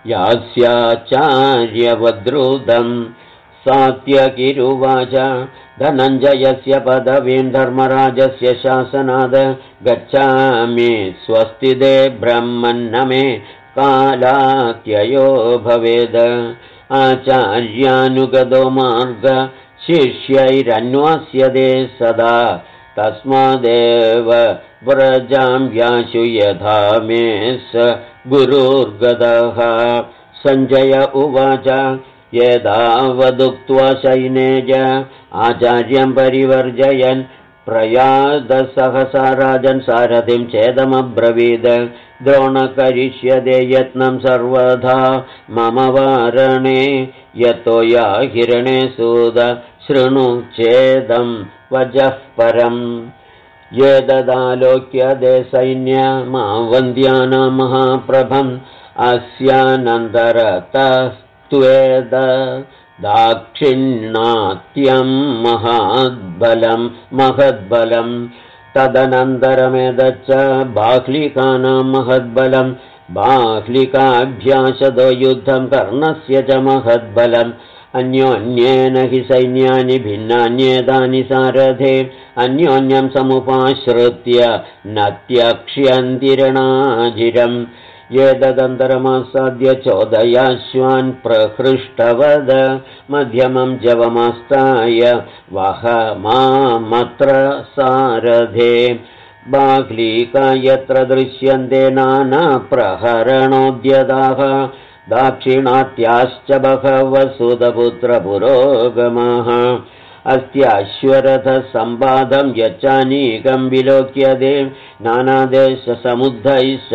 यास्याचार्यवद्रुदम् सात्यकिरुवाच धनञ्जयस्य पदवीं धर्मराजस्य शासनाद गच्छामि स्वस्तिदे ब्रह्मन्न मे कालात्ययो भवेद आचार्यानुगतो मार्ग शिष्यैरन्वास्यते सदा तस्मादेव व्रजां व्याशु यथा मे स गुरुर्गतः सञ्जय उवाच यदावदुक्त्वा शैनेज आचार्यं परिवर्जयन् प्रयादसहसा राजन् सारथिं चेदमब्रवीद द्रोणकरिष्यते यत्नं सर्वथा मम वारणे यतो या हिरणे सूद शृणु चेदं वजः परम् येददालोक्यदे सैन्यमावन्द्यानां महाप्रभम् अस्यानन्तरतस्त्वेद दाक्षिणात्यं महद्बलं तदनन्तरमेतच्च बाह्लिकानां महद्बलं बाह्लिकाभ्याशदो युद्धं कर्णस्य च महद्बलम् अन्योन्येन हि सैन्यानि भिन्नान्येतानि सारथे अन्योन्यं समुपाश्रित्य न त्यक्ष्यन्ति रणाजिरम् एतदन्तरमासाद्य चोदयाश्वान् प्रहृष्टवद मध्यमं जवमास्ताय वह मामत्र सारथे बाह्लीका यत्र दृश्यन्ते नानाप्रहरणोद्यताः दाक्षिणात्याश्च बहवः सुतपुत्रपुरोगमाः अस्त्याश्वरथसम्पादं यच्चानीकं विलोक्यते नानादेशसमुद्धैश्च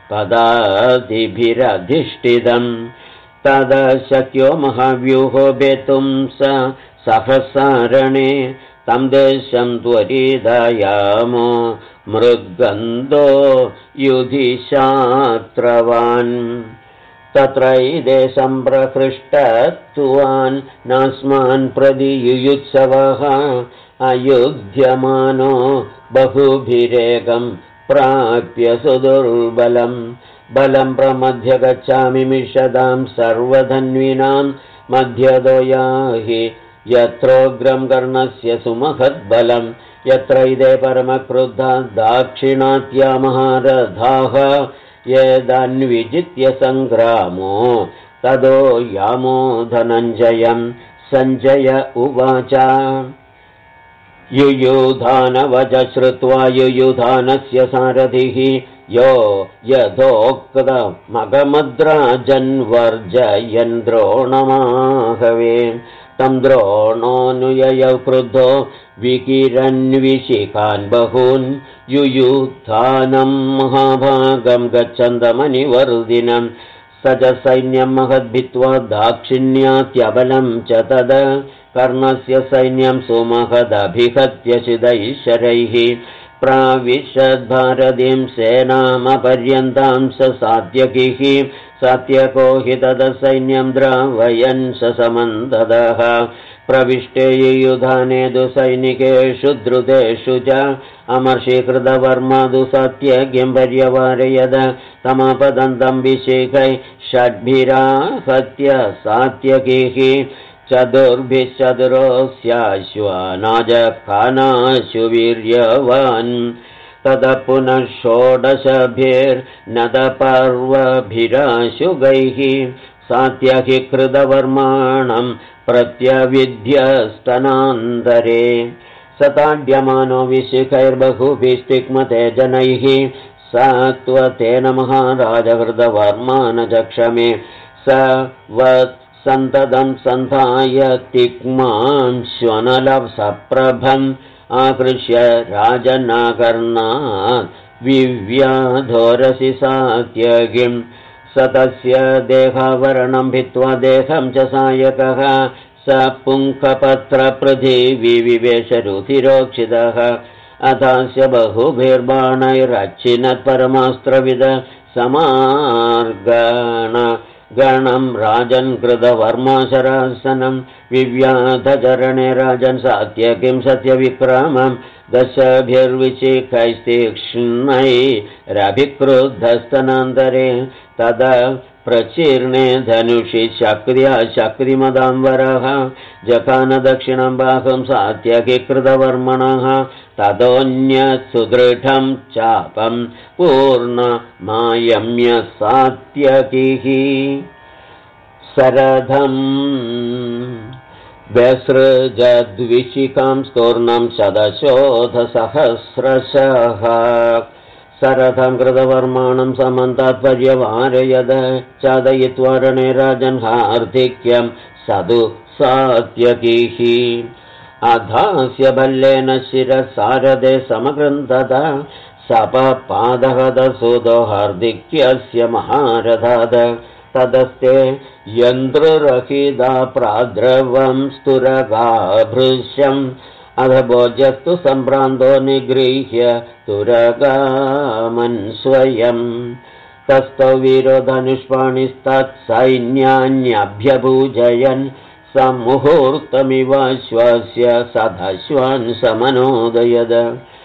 पदादिभिरधिष्ठितं तदा शक्यो महाव्यूहो भेतुं सहसारणे तं देशं त्वरिदयामो मृद्गन्धो युधिशात्रवान् तत्रैदेशं प्रहृष्टत्वान् नास्मान् प्रति युयुत्सवः अयुध्यमानो बहुभिरेकं प्राप्य सुदुर्बलं बलं प्रमध्य गच्छामि मिषदां सर्वधन्विनां मध्यदो याहि यत्रोग्रं कर्णस्य सुमहद्बलं यत्र इदे परमक्रुद्धा दाक्षिणात्या महारथाः यदन्विजित्य सङ्ग्रामो तदो यामो धनञ्जयं सञ्जय उवाच युयुधानवच श्रुत्वा युयुधानस्य सारथिः यो यथोक्तमगमद्राजन्वर्जयन् द्रोणमाहवे तं द्रोणोऽनुययौ क्रुद्धो विकिरन्विशिखान् बहून् युयुधानं महाभागं गच्छन्तमनिवर्दिनं स च सैन्यं महद्भित्वा दाक्षिण्यात्यबलं च तद कर्णस्य सैन्यं सुमहदभिहत्य शिदैशरैः प्राविशद्भारतीं सेनामपर्यन्तां स सात्यकिः सात्यको हि तदसैन्यं द्रावयन् स समन्ततः प्रविष्टे युयुधानेदु सैनिकेषु द्रुतेषु च अमर्षीकृतवर्मादु सात्यज्ञं पर्यवारयद तमापदन्तं विशिखै षड्भिराहत्य सात्यकिः चतुर्भिश्चतुरोऽस्याश्वानाजखानाशु वीर्यवान् ततः पुनः षोडशभिर्नदपर्वभिराशुगैः सात्यहि कृतवर्माणं प्रत्यविध्यस्तनान्तरे सताड्यमानो विशिखैर्बहुभिस्तिग्मते जनैः सत्वतेन महाराजकृतवर्मानचक्षमे स वत्सन्ततं सन्धाय तिग्मां श्वनलसप्रभम् आकृष्य राजनाकर्णात् विव्याधोरसि सात्यगिं स तस्य देहावरणं भित्त्वा देहं च सायकः स पुङ्खपत्रपृथिवी विवेशरुधिरोक्षितः अथास्य बहुभिर्बाणैरच्चिनत् परमास्त्रविद समार्गण गणं राजन् कृतवर्माशरासनं विव्याधचरणे राजन् सात्यकिं सत्यविक्रमं दशभिर्विचिखैस्तीक्ष्णैरभिक्रुद्धस्तनान्तरे तदा प्रचीर्णे धनुषि शक्र्या शक्तिमदाम्बरः जखान दक्षिणं बाहुं सात्यकि कृतवर्मणः ततोऽन्यत् सुदृढं चापं पूर्णमायम्य सात्यकिः सरधं व्यसृजद्विशिखां स्तूर्णं शतशोधसहस्रशः सरथं कृतवर्माणं समन्तात् पर्यवारयद चादयित्वा रणे राजन् हार्दिक्यं सदु सात्यकिः अधास्य भल्लेन शिरसारदे समकृन्दत सपपादहदसुदो हार्दिक्यस्य महारथाद तदस्ते यन्त्ररहिता प्राद्रवं स्तुरगाभृश्यम् अध भोजस्तु सम्भ्रान्तो निगृह्य तुरगामन् स्वयं तस्थौ वीरो धनुष्पाणिस्तत्सैन्यान्यभ्यभूजयन् समुहूर्तमिवाश्वास्य सदश्वान् समनोदयद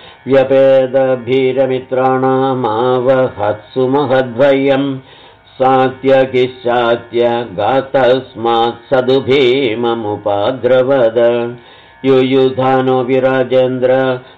व्यपेदभीरमित्राणामावहत्सु महद्भयम् सात्यकिश्चात्य गतस्मात् सदु भीममुपाद्रवद युयुधानो विराजेन्द्र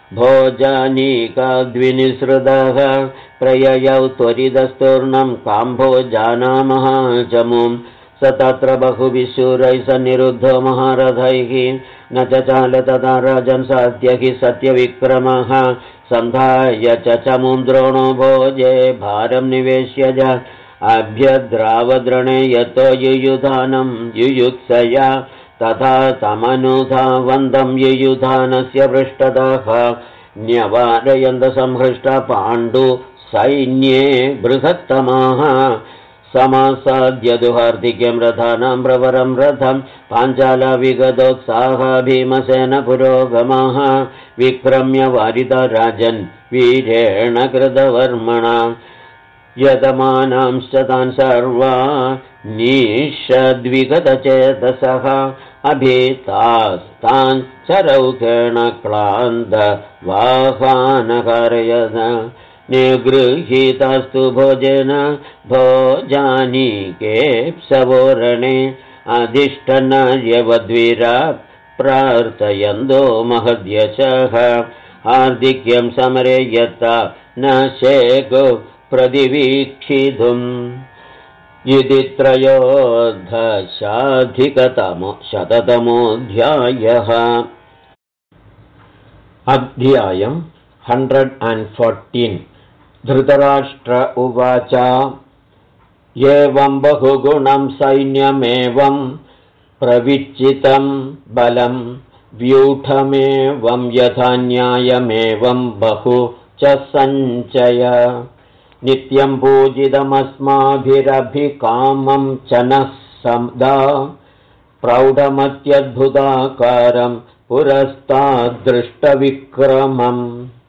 भोजानीकाद्विनिसृतः प्रययौ त्वरितस्तूर्णं काम्भोजानामः चमुं स तत्र बहुभिशूरैः सन्निरुद्धो महारथैः न चचाल तदा राजन् साध्य हि सत्यविक्रमः सन्धाय चमुं द्रोणो भोजे भारं निवेश्य च अभ्यद्रावद्रणे यतो युयुधानं युयुत्सया तथा तमनुधावन्दं युयुधानस्य पृष्ठतः न्यवारयन्तसंहृष्ट पाण्डुसैन्ये बृहत्तमाः समासाद्य दुहार्दिक्यं रथानां प्रवरं रथं पाञ्चालविगतोत्साह भीमसेन पुरोगमः विक्रम्य वारितराजन् वीरेण कृतवर्मणा यतमानांश्च तान् सर्वा निषद्विगतचेतसः अभीतास्तान् चरौकेण क्लान्तवाहानकारयद निगृहीतास्तु भोजेन भोजानीकेप्सवोरणे अधिष्ठन्नार्यवद्वीरा प्रार्थयन्तो महद्यशः हार्दिक्यं समरे यत्ता न शेको प्रतिवीक्षितुम् इति 1300तमोऽध्यायः। अध्यायं 114। धृतराष्ट्र उवाच एवं बहुगुणं सैन्यमेवं प्रविच्चितं बलं व्यूढमेवं यथा न्यायमेवं बहु च सञ्चय नित्यं पूजितमस्माभिरभिकामं च नः सदा प्रौढमत्यद्भुताकारं पुरस्ताद्दृष्टविक्रमम्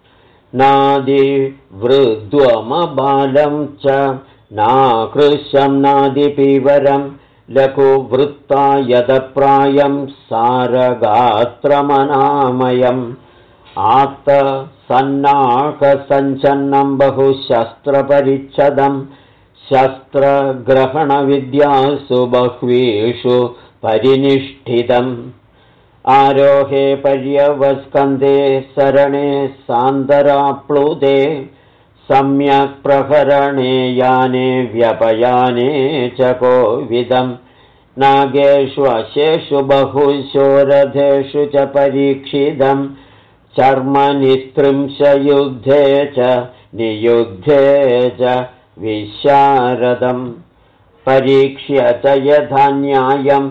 नादिवृद्ध्वमबालं च नाकृशं नादिपीवरं लघुवृत्तायतप्रायं सारगात्रमनामयम् आत्तसन्नाकसञ्चन्नं बहुशस्त्रपरिच्छदं शस्त्रग्रहणविद्यासु बह्वीषु परिनिष्ठितम् आरोहे पर्यवस्कन्धे सरणे सान्दराप्लुते सम्यक् प्रहरणे याने व्यपयाने च कोविदम् नागेषु अशेषु बहुषु रथेषु च परीक्षितम् चर्मनिस्त्रिंशयुद्धे च नियुद्धे च विशारदम् परीक्ष्य च यथा न्यायं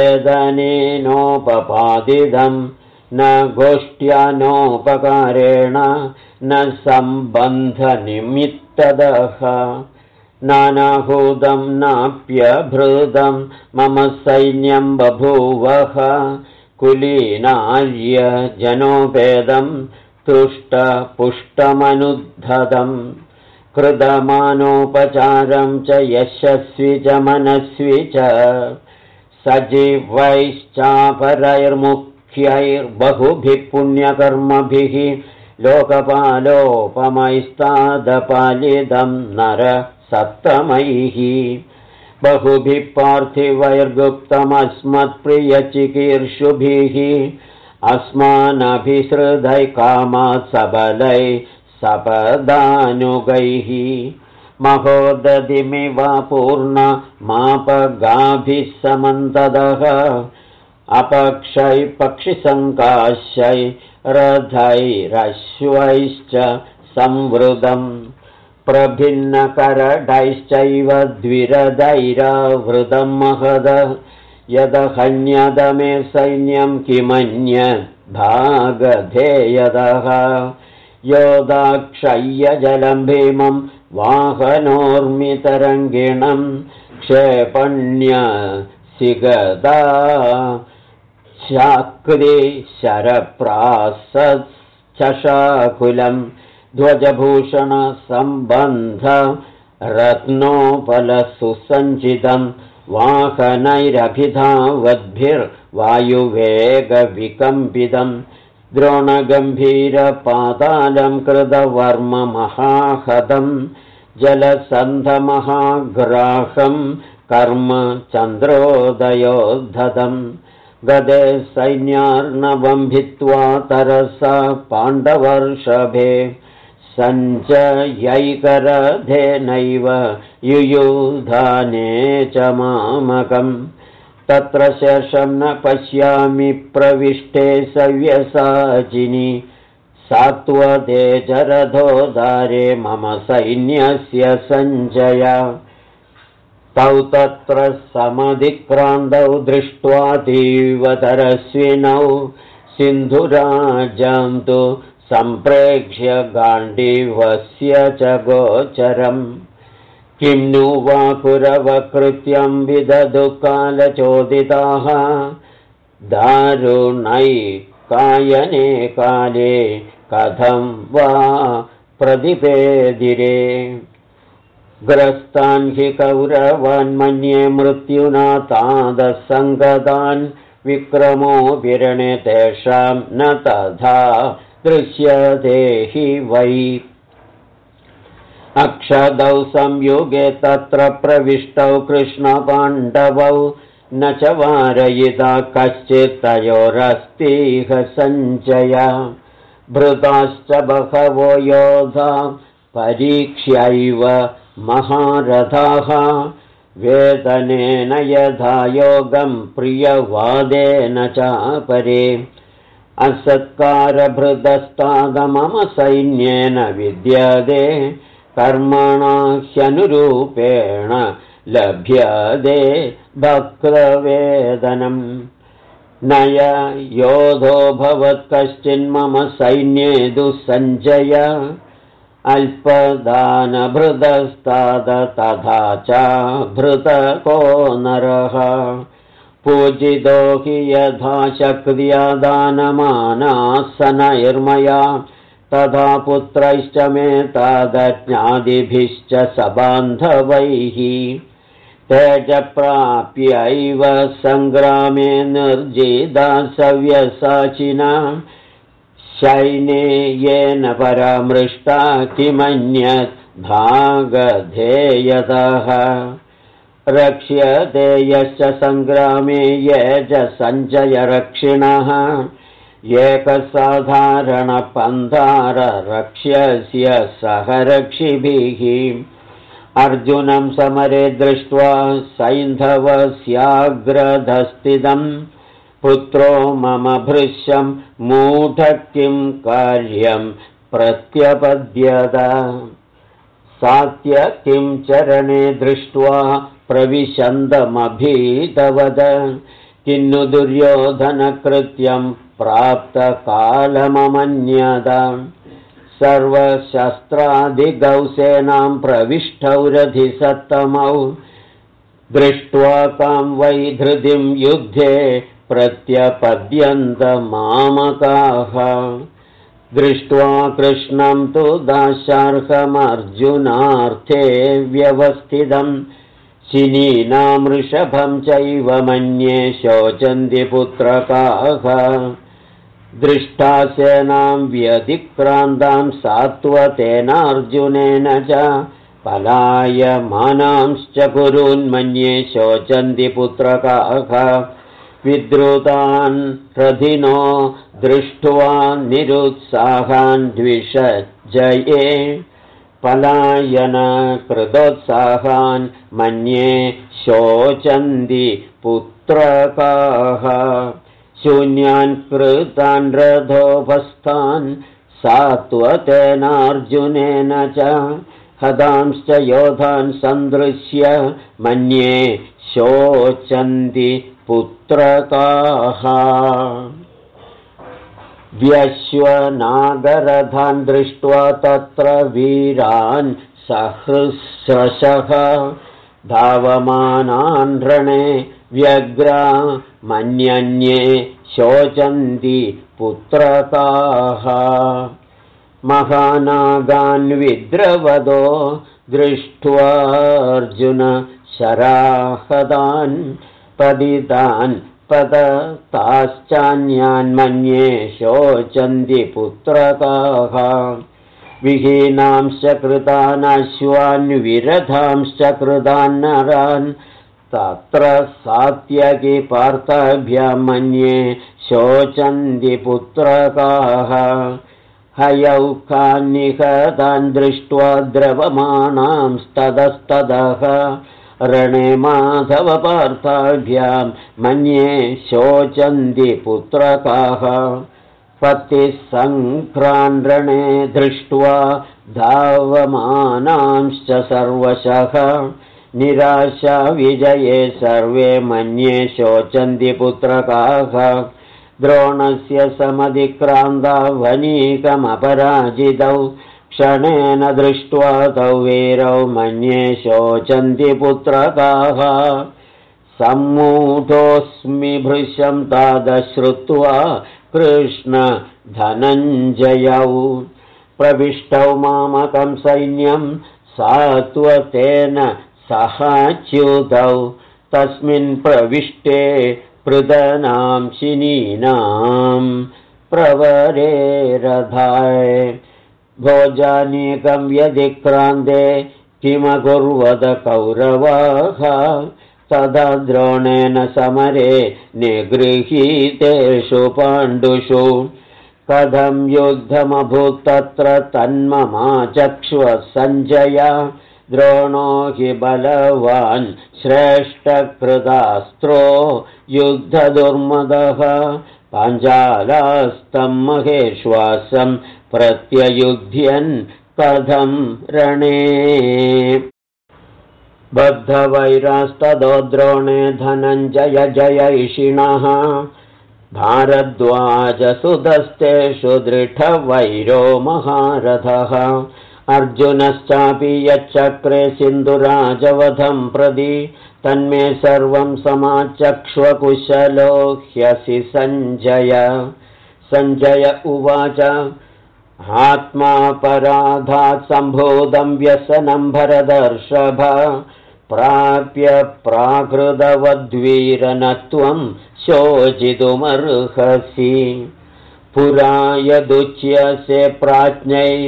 वेदनेनोपपादितं न गोष्ठ्या नोपकारेण न सम्बन्धनिमित्तदः नानाहूतं नाप्यभृतं मम सैन्यं बभूवः कुलीनार्य जनोपेदं तुष्टपुष्टमनुद्धतम् कृतमानोपचारं च यशस्वि च मनस्वि च सजीवैश्चापरैर्मुख्यैर्बहुभिः पुण्यकर्मभिः लोकपालोपमैस्तादपालिदं नरसत्तमैः बहुभिः पार्थिवैर्गुप्तमस्मत्प्रियचिकीर्षुभिः अस्मानभिसृधैः कामात् सबलैः सपदानुगैः महोदधिमिवापूर्णमापगाभिः समन्ततः अपक्षैः पक्षिसङ्काशैः रथैरश्वैश्च संवृतम् प्रभिन्नकरडैश्चैव द्विरदैरावृतं महद यदहन्यदमे सैन्यं किमन्यद्भागधेयतः योदाक्षय्य जलं भीमं वाहनोर्मितरङ्गिणं क्षेपण्यसिगदा शाक्रि शरप्रासच्छशाकुलं ध्वजभूषणसम्बन्ध रत्नोपलसुसञ्चितं वाहनैरभिधावद्भिर्वायुवेगविकम्पितं द्रोणगम्भीरपातालं कृतवर्ममहाहतं जलसन्धमहाग्राहं कर्म चन्द्रोदयोद्धतं गदे सैन्यार्णवं भित्त्वा तरसा पाण्डवर्षभे सञ्चयैकरथेनैव युयुधाने च मामकम् तत्र शेषं न पश्यामि प्रविष्टे सव्यसाचिनि सात्वते च रथोदारे मम सैन्यस्य सञ्जय तौ तत्र समधिक्रान्तौ दृष्ट्वा तीव्रतरस्विनौ सिन्धुराजं तु सम्प्रेक्ष्य गाण्डीवस्य च गोचरम् किं नु वा कुरवकृत्यं विदधु कालचोदिताः दारुणै कायने काले कथं वा प्रतिपेदिरे ग्रस्तान् हि कौरवान् मन्ये मृत्युना तादसङ्गतान् विक्रमो विरणे तेषां न तथा दृश्यते हि वै अक्षदौ संयुगे तत्र प्रविष्टौ कृष्णपाण्डवौ न च वारयिता कश्चित् तयोरस्तीह सञ्जय भृताश्च बहवो योधा परीक्ष्यैव महारथाः वेदनेन यथा योगं प्रियवादेन चापरे असत्कारभृतस्तादमम सैन्येन विद्यते कर्मणा ह्यनुरूपेण लभ्यते भक्तवेदनम् नय योधो भवत् कश्चिन्मम सैन्ये दुःसञ्जय अल्पदानभृतस्ताद तथा च भृतको नरः पूजितो हि यथा शक्त्या दानमानासनैर्मया तथा पुत्रैश्च मे तादज्ञादिभिश्च सबान्धवैः ते च प्राप्यैव सङ्ग्रामे निर्जिता सव्यसाचिना शैने येन परामृष्टा किमन्यत् भागधेयतः रक्ष्यते यश्च सङ्ग्रामे ये च सञ्जयरक्षिणः एकसाधारणपन्थार रक्ष्यस्य सह रक्षिभिः अर्जुनं समरे दृष्ट्वा सैन्धवस्याग्रधस्थितं पुत्रो मम भृशं मूढ किं कार्यं प्रत्यपद्यत सात्यकिं चरणे दृष्ट्वा प्रविशन्दमभीतवद किन्नु दुर्योधनकृत्यं प्राप्तकालममन्यत सर्वशस्त्रादिगौ सेनां प्रविष्टौ रथिसत्तमौ दृष्ट्वा कां वै धृतिं युद्धे प्रत्यपद्यन्तमामकाः दृष्ट्वा कृष्णं तु दाशार्हमर्जुनार्थे व्यवस्थितं शिनीनां वृषभं चैव मन्ये शोचन्ति पुत्रकाः दृष्टा सेनां व्यतिक्रान्तां सात्वतेनार्जुनेन च पलायमानांश्च कुरून्मन्ये शोचन्ति पुत्रकाः विद्रुतान् रथिनो दृष्ट्वा निरुत्साहान् द्विषज्जये पलायनकृतोत्साहान् मन्ये शोचन्ति पुत्रकाः शून्यान् कृतान् रथोपस्थान् सात्वतेनार्जुनेन च हतांश्च योधान् सन्दृश्य मन्ये शोचन्ति पुत्रकाः व्यश्वनागरथान् दृष्ट्वा तत्र वीरान् सहस्रशः धावमानान् रणे व्यग्रा मन्यन्ये शोचन्ति पुत्रकाः महानागान् विद्रवदो दृष्ट्वार्जुन शराहतान् पतितान् पतताश्चान्यान् मन्ये शोचन्ति पुत्रकाः विहीनांश्च कृतान् अश्वान् विरथांश्च कृतान् नरान् तत्र सात्यकी पार्थाभ्यां मन्ये शोचन्ति पुत्रकाः हयौकान्निहतान् दृष्ट्वा द्रवमाणांस्ततस्ततः रणे माधवपार्थाभ्यां मन्ये शोचन्ति पुत्रकाः पतिसङ्क्रान् रणे दृष्ट्वा धावमानांश्च सर्वशः निराशा विजये सर्वे मन्ये शोचन्ति पुत्रकाः द्रोणस्य समधिक्रान्ता वनीकमपराजितौ क्षणेन दृष्ट्वा तौ वीरौ मन्ये शोचन्ति पुत्रकाः सम्मूढोऽस्मि भृशं तादश्रुत्वा कृष्ण धनञ्जयौ प्रविष्टौ मामकं सैन्यं सात्वतेन सहाच्युतौ तस्मिन् प्रविष्टे पृतनां शिनीनां प्रवरे रथाय भोजानीकं व्यधिक्रान्ते किमकुर्वत कौरवाः तदा द्रोणेन समरे निगृहीतेषु पाण्डुषु कथं युद्धमभूत् तत्र तन्ममाचक्ष्व सञ्जय द्रोणो हि बलवान् श्रेष्ठकृतास्त्रो युद्धदुर्मदः पाञ्चालास्तं महेश्वासं प्रत्ययुध्यन् कथं रणे बद्धवैरास्ततो द्रोणे धनञ्जय जयैषिणः भारद्वाजसुतस्तेषु दृढवैरो महारथः अर्जुनश्चापि यच्चक्रे सिन्धुराजवधं प्रति तन्मे सर्वं समाचक्ष्वकुशलो ह्यसि सञ्जय उवाच आत्मापराधात् सम्भूतं व्यसनं भरतर्षभ प्राप्य प्राकृतवद्वीरनत्वं शोचितुमर्हसि पुरा यदुच्यसे प्राज्ञैः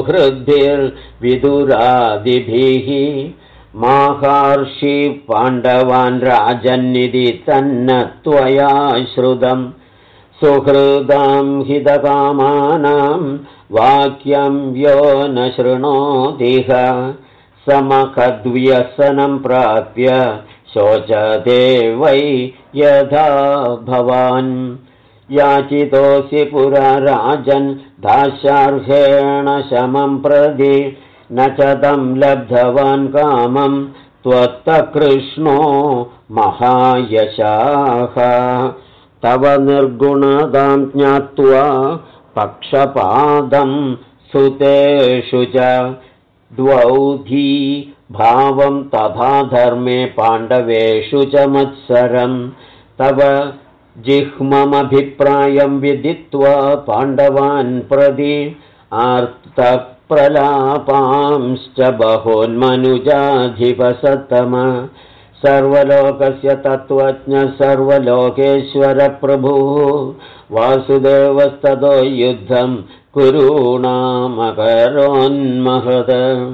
सुहृद्भिर्विदुरादिभिः माहर्षि पाण्डवान् राजन्निधि तन्न त्वया श्रुतं सुहृदां हितकामानां वाक्यं यो न शृणोतिह समखद्व्यसनं प्राप्य शोचते वै यथा भवान् याचितोऽसि पुरा राजन् दास्यार्हेण शमं प्रति न च तं लब्धवान् कामं त्वत्तः कृष्णो महायशाः तव निर्गुणतां ज्ञात्वा पक्षपादं सुतेषु च द्वौधी भावं तथा धर्मे पाण्डवेषु च मत्सरं तव जिह्ममभिप्रायं विदित्वा पाण्डवान् प्रति आर्तप्रलापांश्च बहून्मनुजाधिपसत्तम सर्वलोकस्य तत्त्वज्ञ सर्वलोकेश्वर प्रभुः वासुदेवस्ततो युद्धं कुरूणामकरोन्महद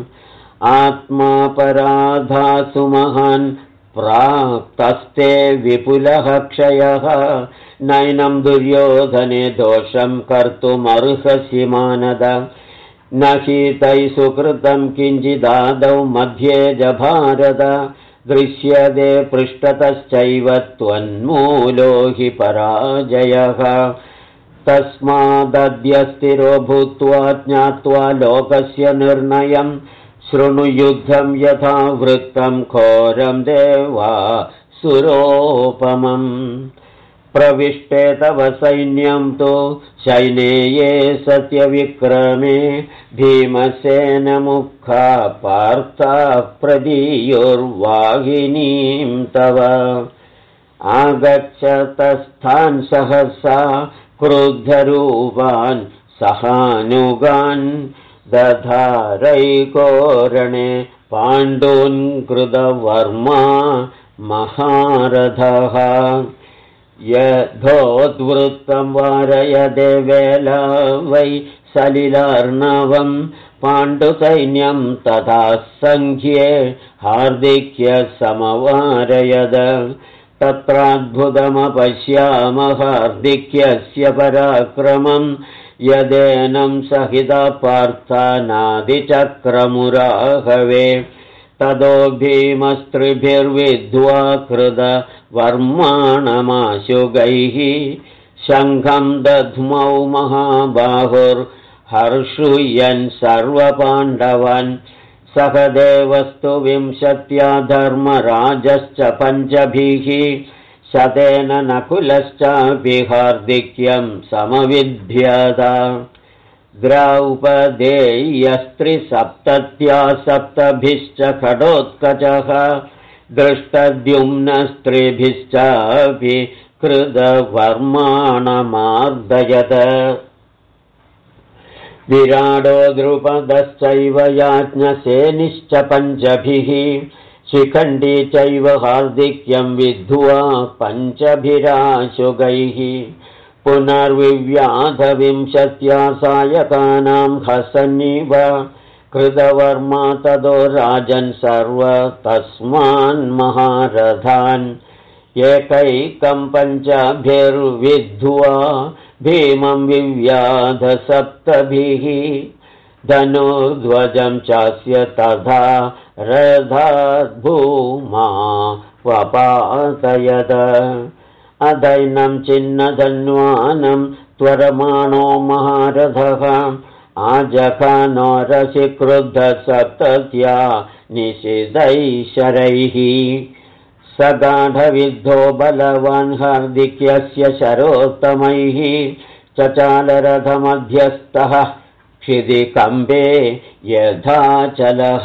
आत्मापराधासु महान् प्राप्तस्ते विपुलः क्षयः नैनं दुर्योधने दोषं कर्तुमर्हसि मानद न हि तैः सुकृतं किञ्चिदादौ मध्ये जभारत दृश्यते पृष्ठतश्चैव त्वन्मूलो हि पराजयः तस्मादद्य स्थिरो भूत्वा ज्ञात्वा लोकस्य निर्णयं शृणु युद्धं यथा वृत्तं घोरं देवा सुरोपमम् प्रविष्टे तव सैन्यं तु शैनेये सत्यविक्रमे भीमसेनमुखा पार्था प्रदीयोर्वाहिनीं तव आगच्छतस्थान् सहसा क्रुद्धरूपान् सहानुगान् दधारैकोरणे पाण्डून् कृतवर्मा महारथः यथोद्वृत्तं वारयदे वेला वै सलिलार्णवं पाण्डुसैन्यं तथा सङ्ख्ये हार्दिक्यसमवारयद तत्राद्भुतमपश्याम हार्दिक्यस्य पराक्रमं यदेनं सहिता पार्थानादिचक्रमुराहवे ततो भीमस्त्रिभिर्विद्ध्वा कृतवर्माणमाशुगैः शङ्खं दध्मौ महाबाहुर्हर्षुयन् सर्वपाण्डवान् सहदेवस्तु 20 धर्मराजश्च 5 शतेन नकुलश्चापि हार्दिक्यं समविद्यत द्रौपदेयस्त्रिसप्तत्या 7 खडोत्कचः दृष्टद्युम्नस्त्रिभिश्चापि कृतवर्माणमार्दयत विराडो द्रुपदश्चैव याज्ञसेनिश्च 5 शिखण्डी चैव हार्दिक्यं विद्ध्वा 5 पुनर्विव्याध 20 सायकानां हसन्निव कृतवर्मा ततो राजन् सर्व तस्मान् महारथान् एकैकं 5 भीमं विव्याध 7 धनुर्ध्वजं चास्य तथा रथाद्भूमा वपातयत अदैनं छिन्नधन्वानं त्वरमाणो महारथः आजखानोरसि क्रुद्ध 7 निषिदैशरैः सगाढविद्धो बलवान् हार्दिक्यस्य शरोत्तमैः चचालरथमध्यस्थः क्षितिकम्बे यथाचलः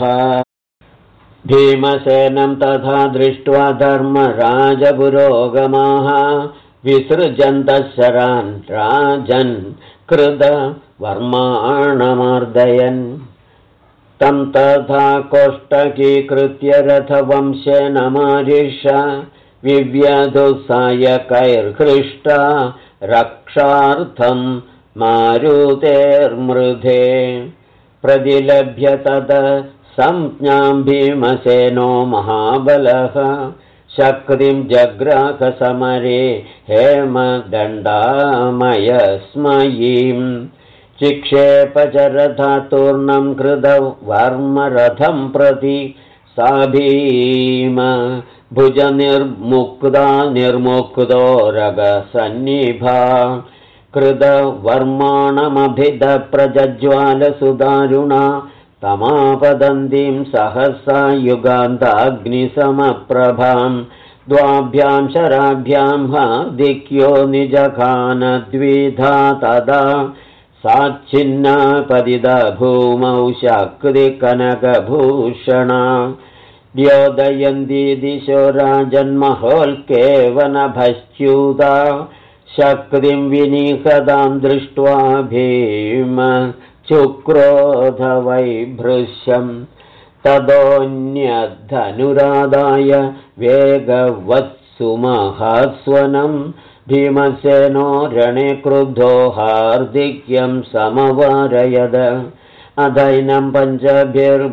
भीमसेनं तथा दृष्ट्वा धर्मराजपुरोगमाः विसृजन्तः शरान् राजन् कृतवर्माणमार्दयन् तं तथा कोष्टकीकृत्य रथवंशेन मारिष विव्यधुसायकैर्हृष्टा रक्षार्थं मारुतेर्मृधे प्रतिलभ्य तद संज्ञां भीमसेनो महाबलः शक्तिं जग्राकसमरे हेमदण्डामयस्मयीं चिक्षेपचरथातूर्णं कृतवर्मरथं प्रति सा भीम भुजनिर्मुक्ता निर्मुक्तो रगसन्निभा कृतवर्माणमभिदप्रज्ज्वालसुदारुणा तमापदन्तीं सहसा युगान्ताग्निसमप्रभां द्वाभ्यां शराभ्यां हार्दिक्यो निजखानद्विधा तदा साच्छिन्ना पतिता भूमौ शक्तिकनकभूषणा द्योदयन्ती दिशो राजन्महोल्केव नभश्च्युता शक्तिं विनिहतां दृष्ट्वा भीम चुक्रोधवैभृश्यं तदोऽन्यधनुरादाय वेगवत्सुमहास्वनं भीमसेनो रणे क्रुद्धो हार्दिक्यं समवारयद अदैनं 5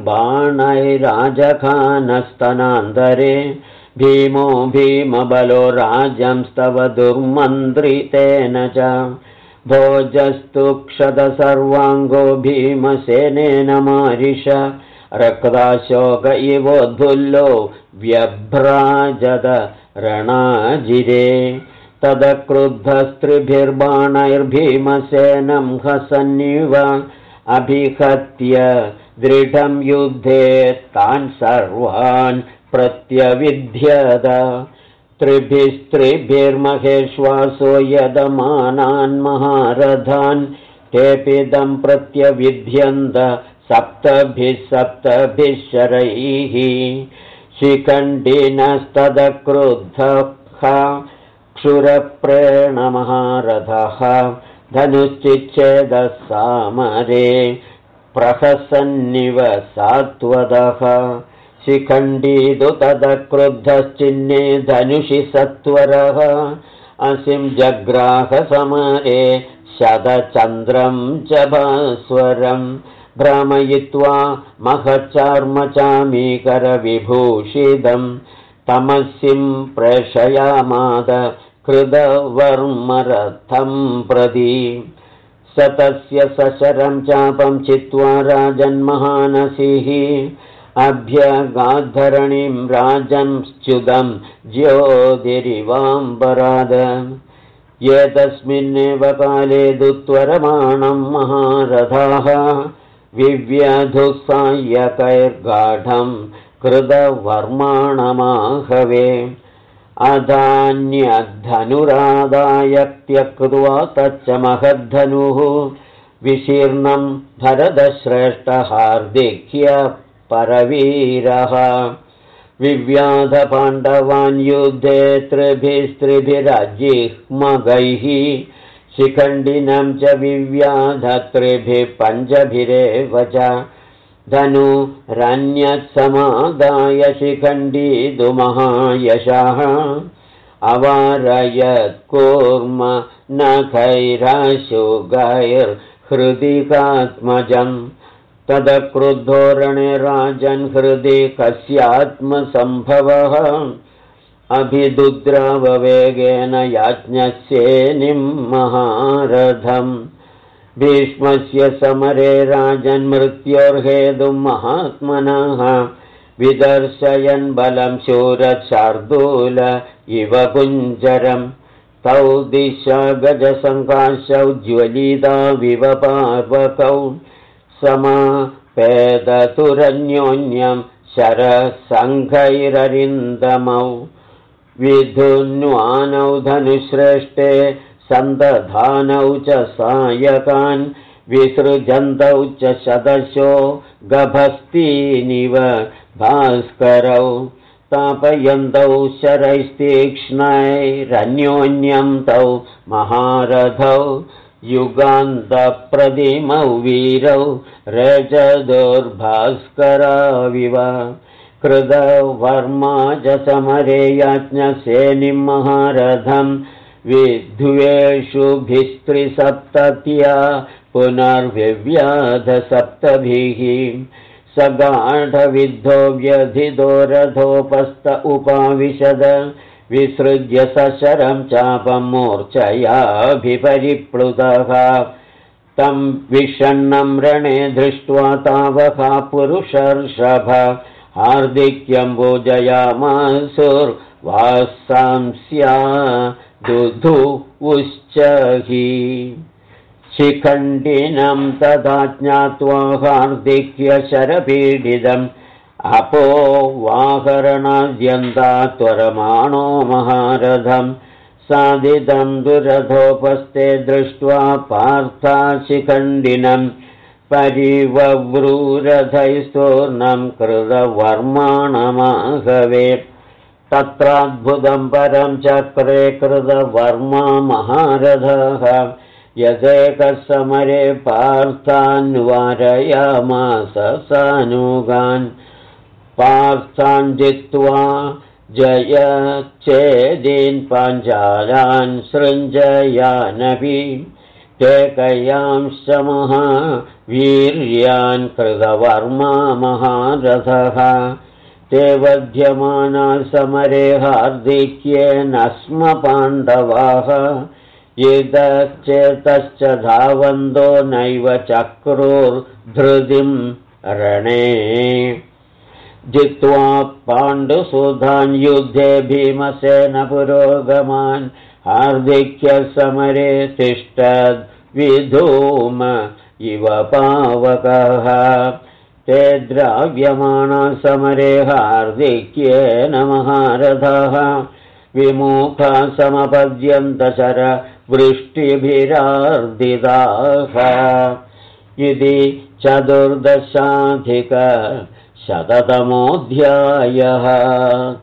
बाणैराजखानस्तनान्तरे भीमो भीमबलो राजंस्तव दुर्मन्त्रितेन च भोजस्तु क्षत सर्वाङ्गो भीमसेनेन मारिष रक्ताशोक इवोद्भुल्लो व्यभ्राजत रणाजिरे तदक्रुद्धस्त्रिभिर्बाणैर्भीमसेनं हसन्निव अभिहत्य दृढं युद्धे तान् सर्वान् प्रत्यविध्यत त्रिभिस्त्रिभिर्महेश्वासो यदमानान् महारथान् तेऽपिदं प्रत्यविध्यन्त 7 शरैः शिखण्डिनस्तदक्रुद्धः क्षुरप्रेण महारथः धनुश्चिच्छेदः सामरे प्रहसन्निव सात्वतः शिखण्डीतु तदक्रुद्धश्चिन्ने धनुषि सत्वरः असिं जग्राहसमरे शतचन्द्रं च भास्वरं भ्रामयित्वा महच्चार्मचामीकरविभूषितं तमस्सिं प्रेषयामाद कृतवर्मरथं प्रति स तस्य सशरं चापं चित्वा राजन्महानसिः अभ्यगाद्धरणिं राजंश्च्युतं ज्योतिरिवाम्बराद एतस्मिन्नेव काले दुत्वरमाणं महारथाः विव्यधुस्सायकैर्गाढं कृतवर्माणमाहवे अधान्यधनुरादाय त्यक्त्वा तच्च महद्धनुः विशीर्णं भरतश्रेष्ठहार्दिक्य परवीरः विव्याधपाण्डवान् युद्धे त्रिभिस्त्रिभिरजिह्मगैः शिखण्डिनं च विव्याधत्रिभिः पञ्चभिरेव च धनुरन्यत्समादाय शिखण्डीदुमहायशः अवारयत्कूर्म नखैराशुगैर्हृदिकात्मजम् तदक्रुद्धोरणे राजन् हृदि कस्यात्मसम्भवः अभिदुद्राववेगेन याज्ञसेनिं महारथम् भीष्मस्य समरे राजन्मृत्योर्हेतुं महात्मनः विदर्शयन् बलं शूरशार्दूल इव कुञ्जरम् तौ दिशा गजसङ्काशौ ज्वलिताविव पावकौ समापेदतुरन्योन्यं शरसङ्घैररिन्दमौ विधुन्वानौ धनुश्रेष्ठे सन्दधानौ च सायकान् विसृजन्तौ च शतशो गभस्तीनिव भास्करौ तापयन्तौ शरैस्तीक्ष्णैरन्योन्यं तौ महारथौ युगान्तप्रतिमौ वीरौ रजदुर्भास्कराविव कृतवर्मा च समरे याज्ञसेनिं महारथं विद्वेषुभिस्त्रिसप्तत्या पुनर्विव्याधसप्तभिः स गाढविद्धो व्यधितो रथोपस्थ उपाविशद विसृज्य सशरं चापं मूर्च्छयाभिपरिप्लुतः तं विषण्णं रणे दृष्ट्वा तावका पुरुषर्षभ हार्दिक्यं पूजयामासुर्वासांस्या दुधुश्चहि शिखण्डिनं तदा ज्ञात्वा हार्दिक्य शरपीडितम् अपो वाहरणाद्यन्ता त्वरमाणो महारथं साधितं दुरथोपस्थे दृष्ट्वा पार्था शिखण्डिनं परिवव्रूरथैस्तूर्णं कृतवर्माणमाहवे तत्राद्भुतं परं चक्रे कृतवर्मा महारथः यदेकः समरे पार्थान् वारयामास सानुगान् पार्थान् जित्वा जयच्छेदीन् पाञ्चालान् सृञ्जयानपि केकयांश्च महावीर्यान् कृतवर्मा महारथः ते वध्यमाना समरे हार्दिक्येन स्म पाण्डवाः यदश्चेतश्च धावन्तो नैव चक्रुर्धृतिं रणे जित्वा पाण्डुसुधान् युद्धे भीमसेन पुरोगमान् हार्दिक्यसमरे तिष्ठद्विधूम इव पावकः ते द्राव्यमाणा समरे हार्दिक्येन महारथः विमुखा समपद्यन्त शरवृष्टिभिरार्दिताः इति 14शततमोऽध्यायः।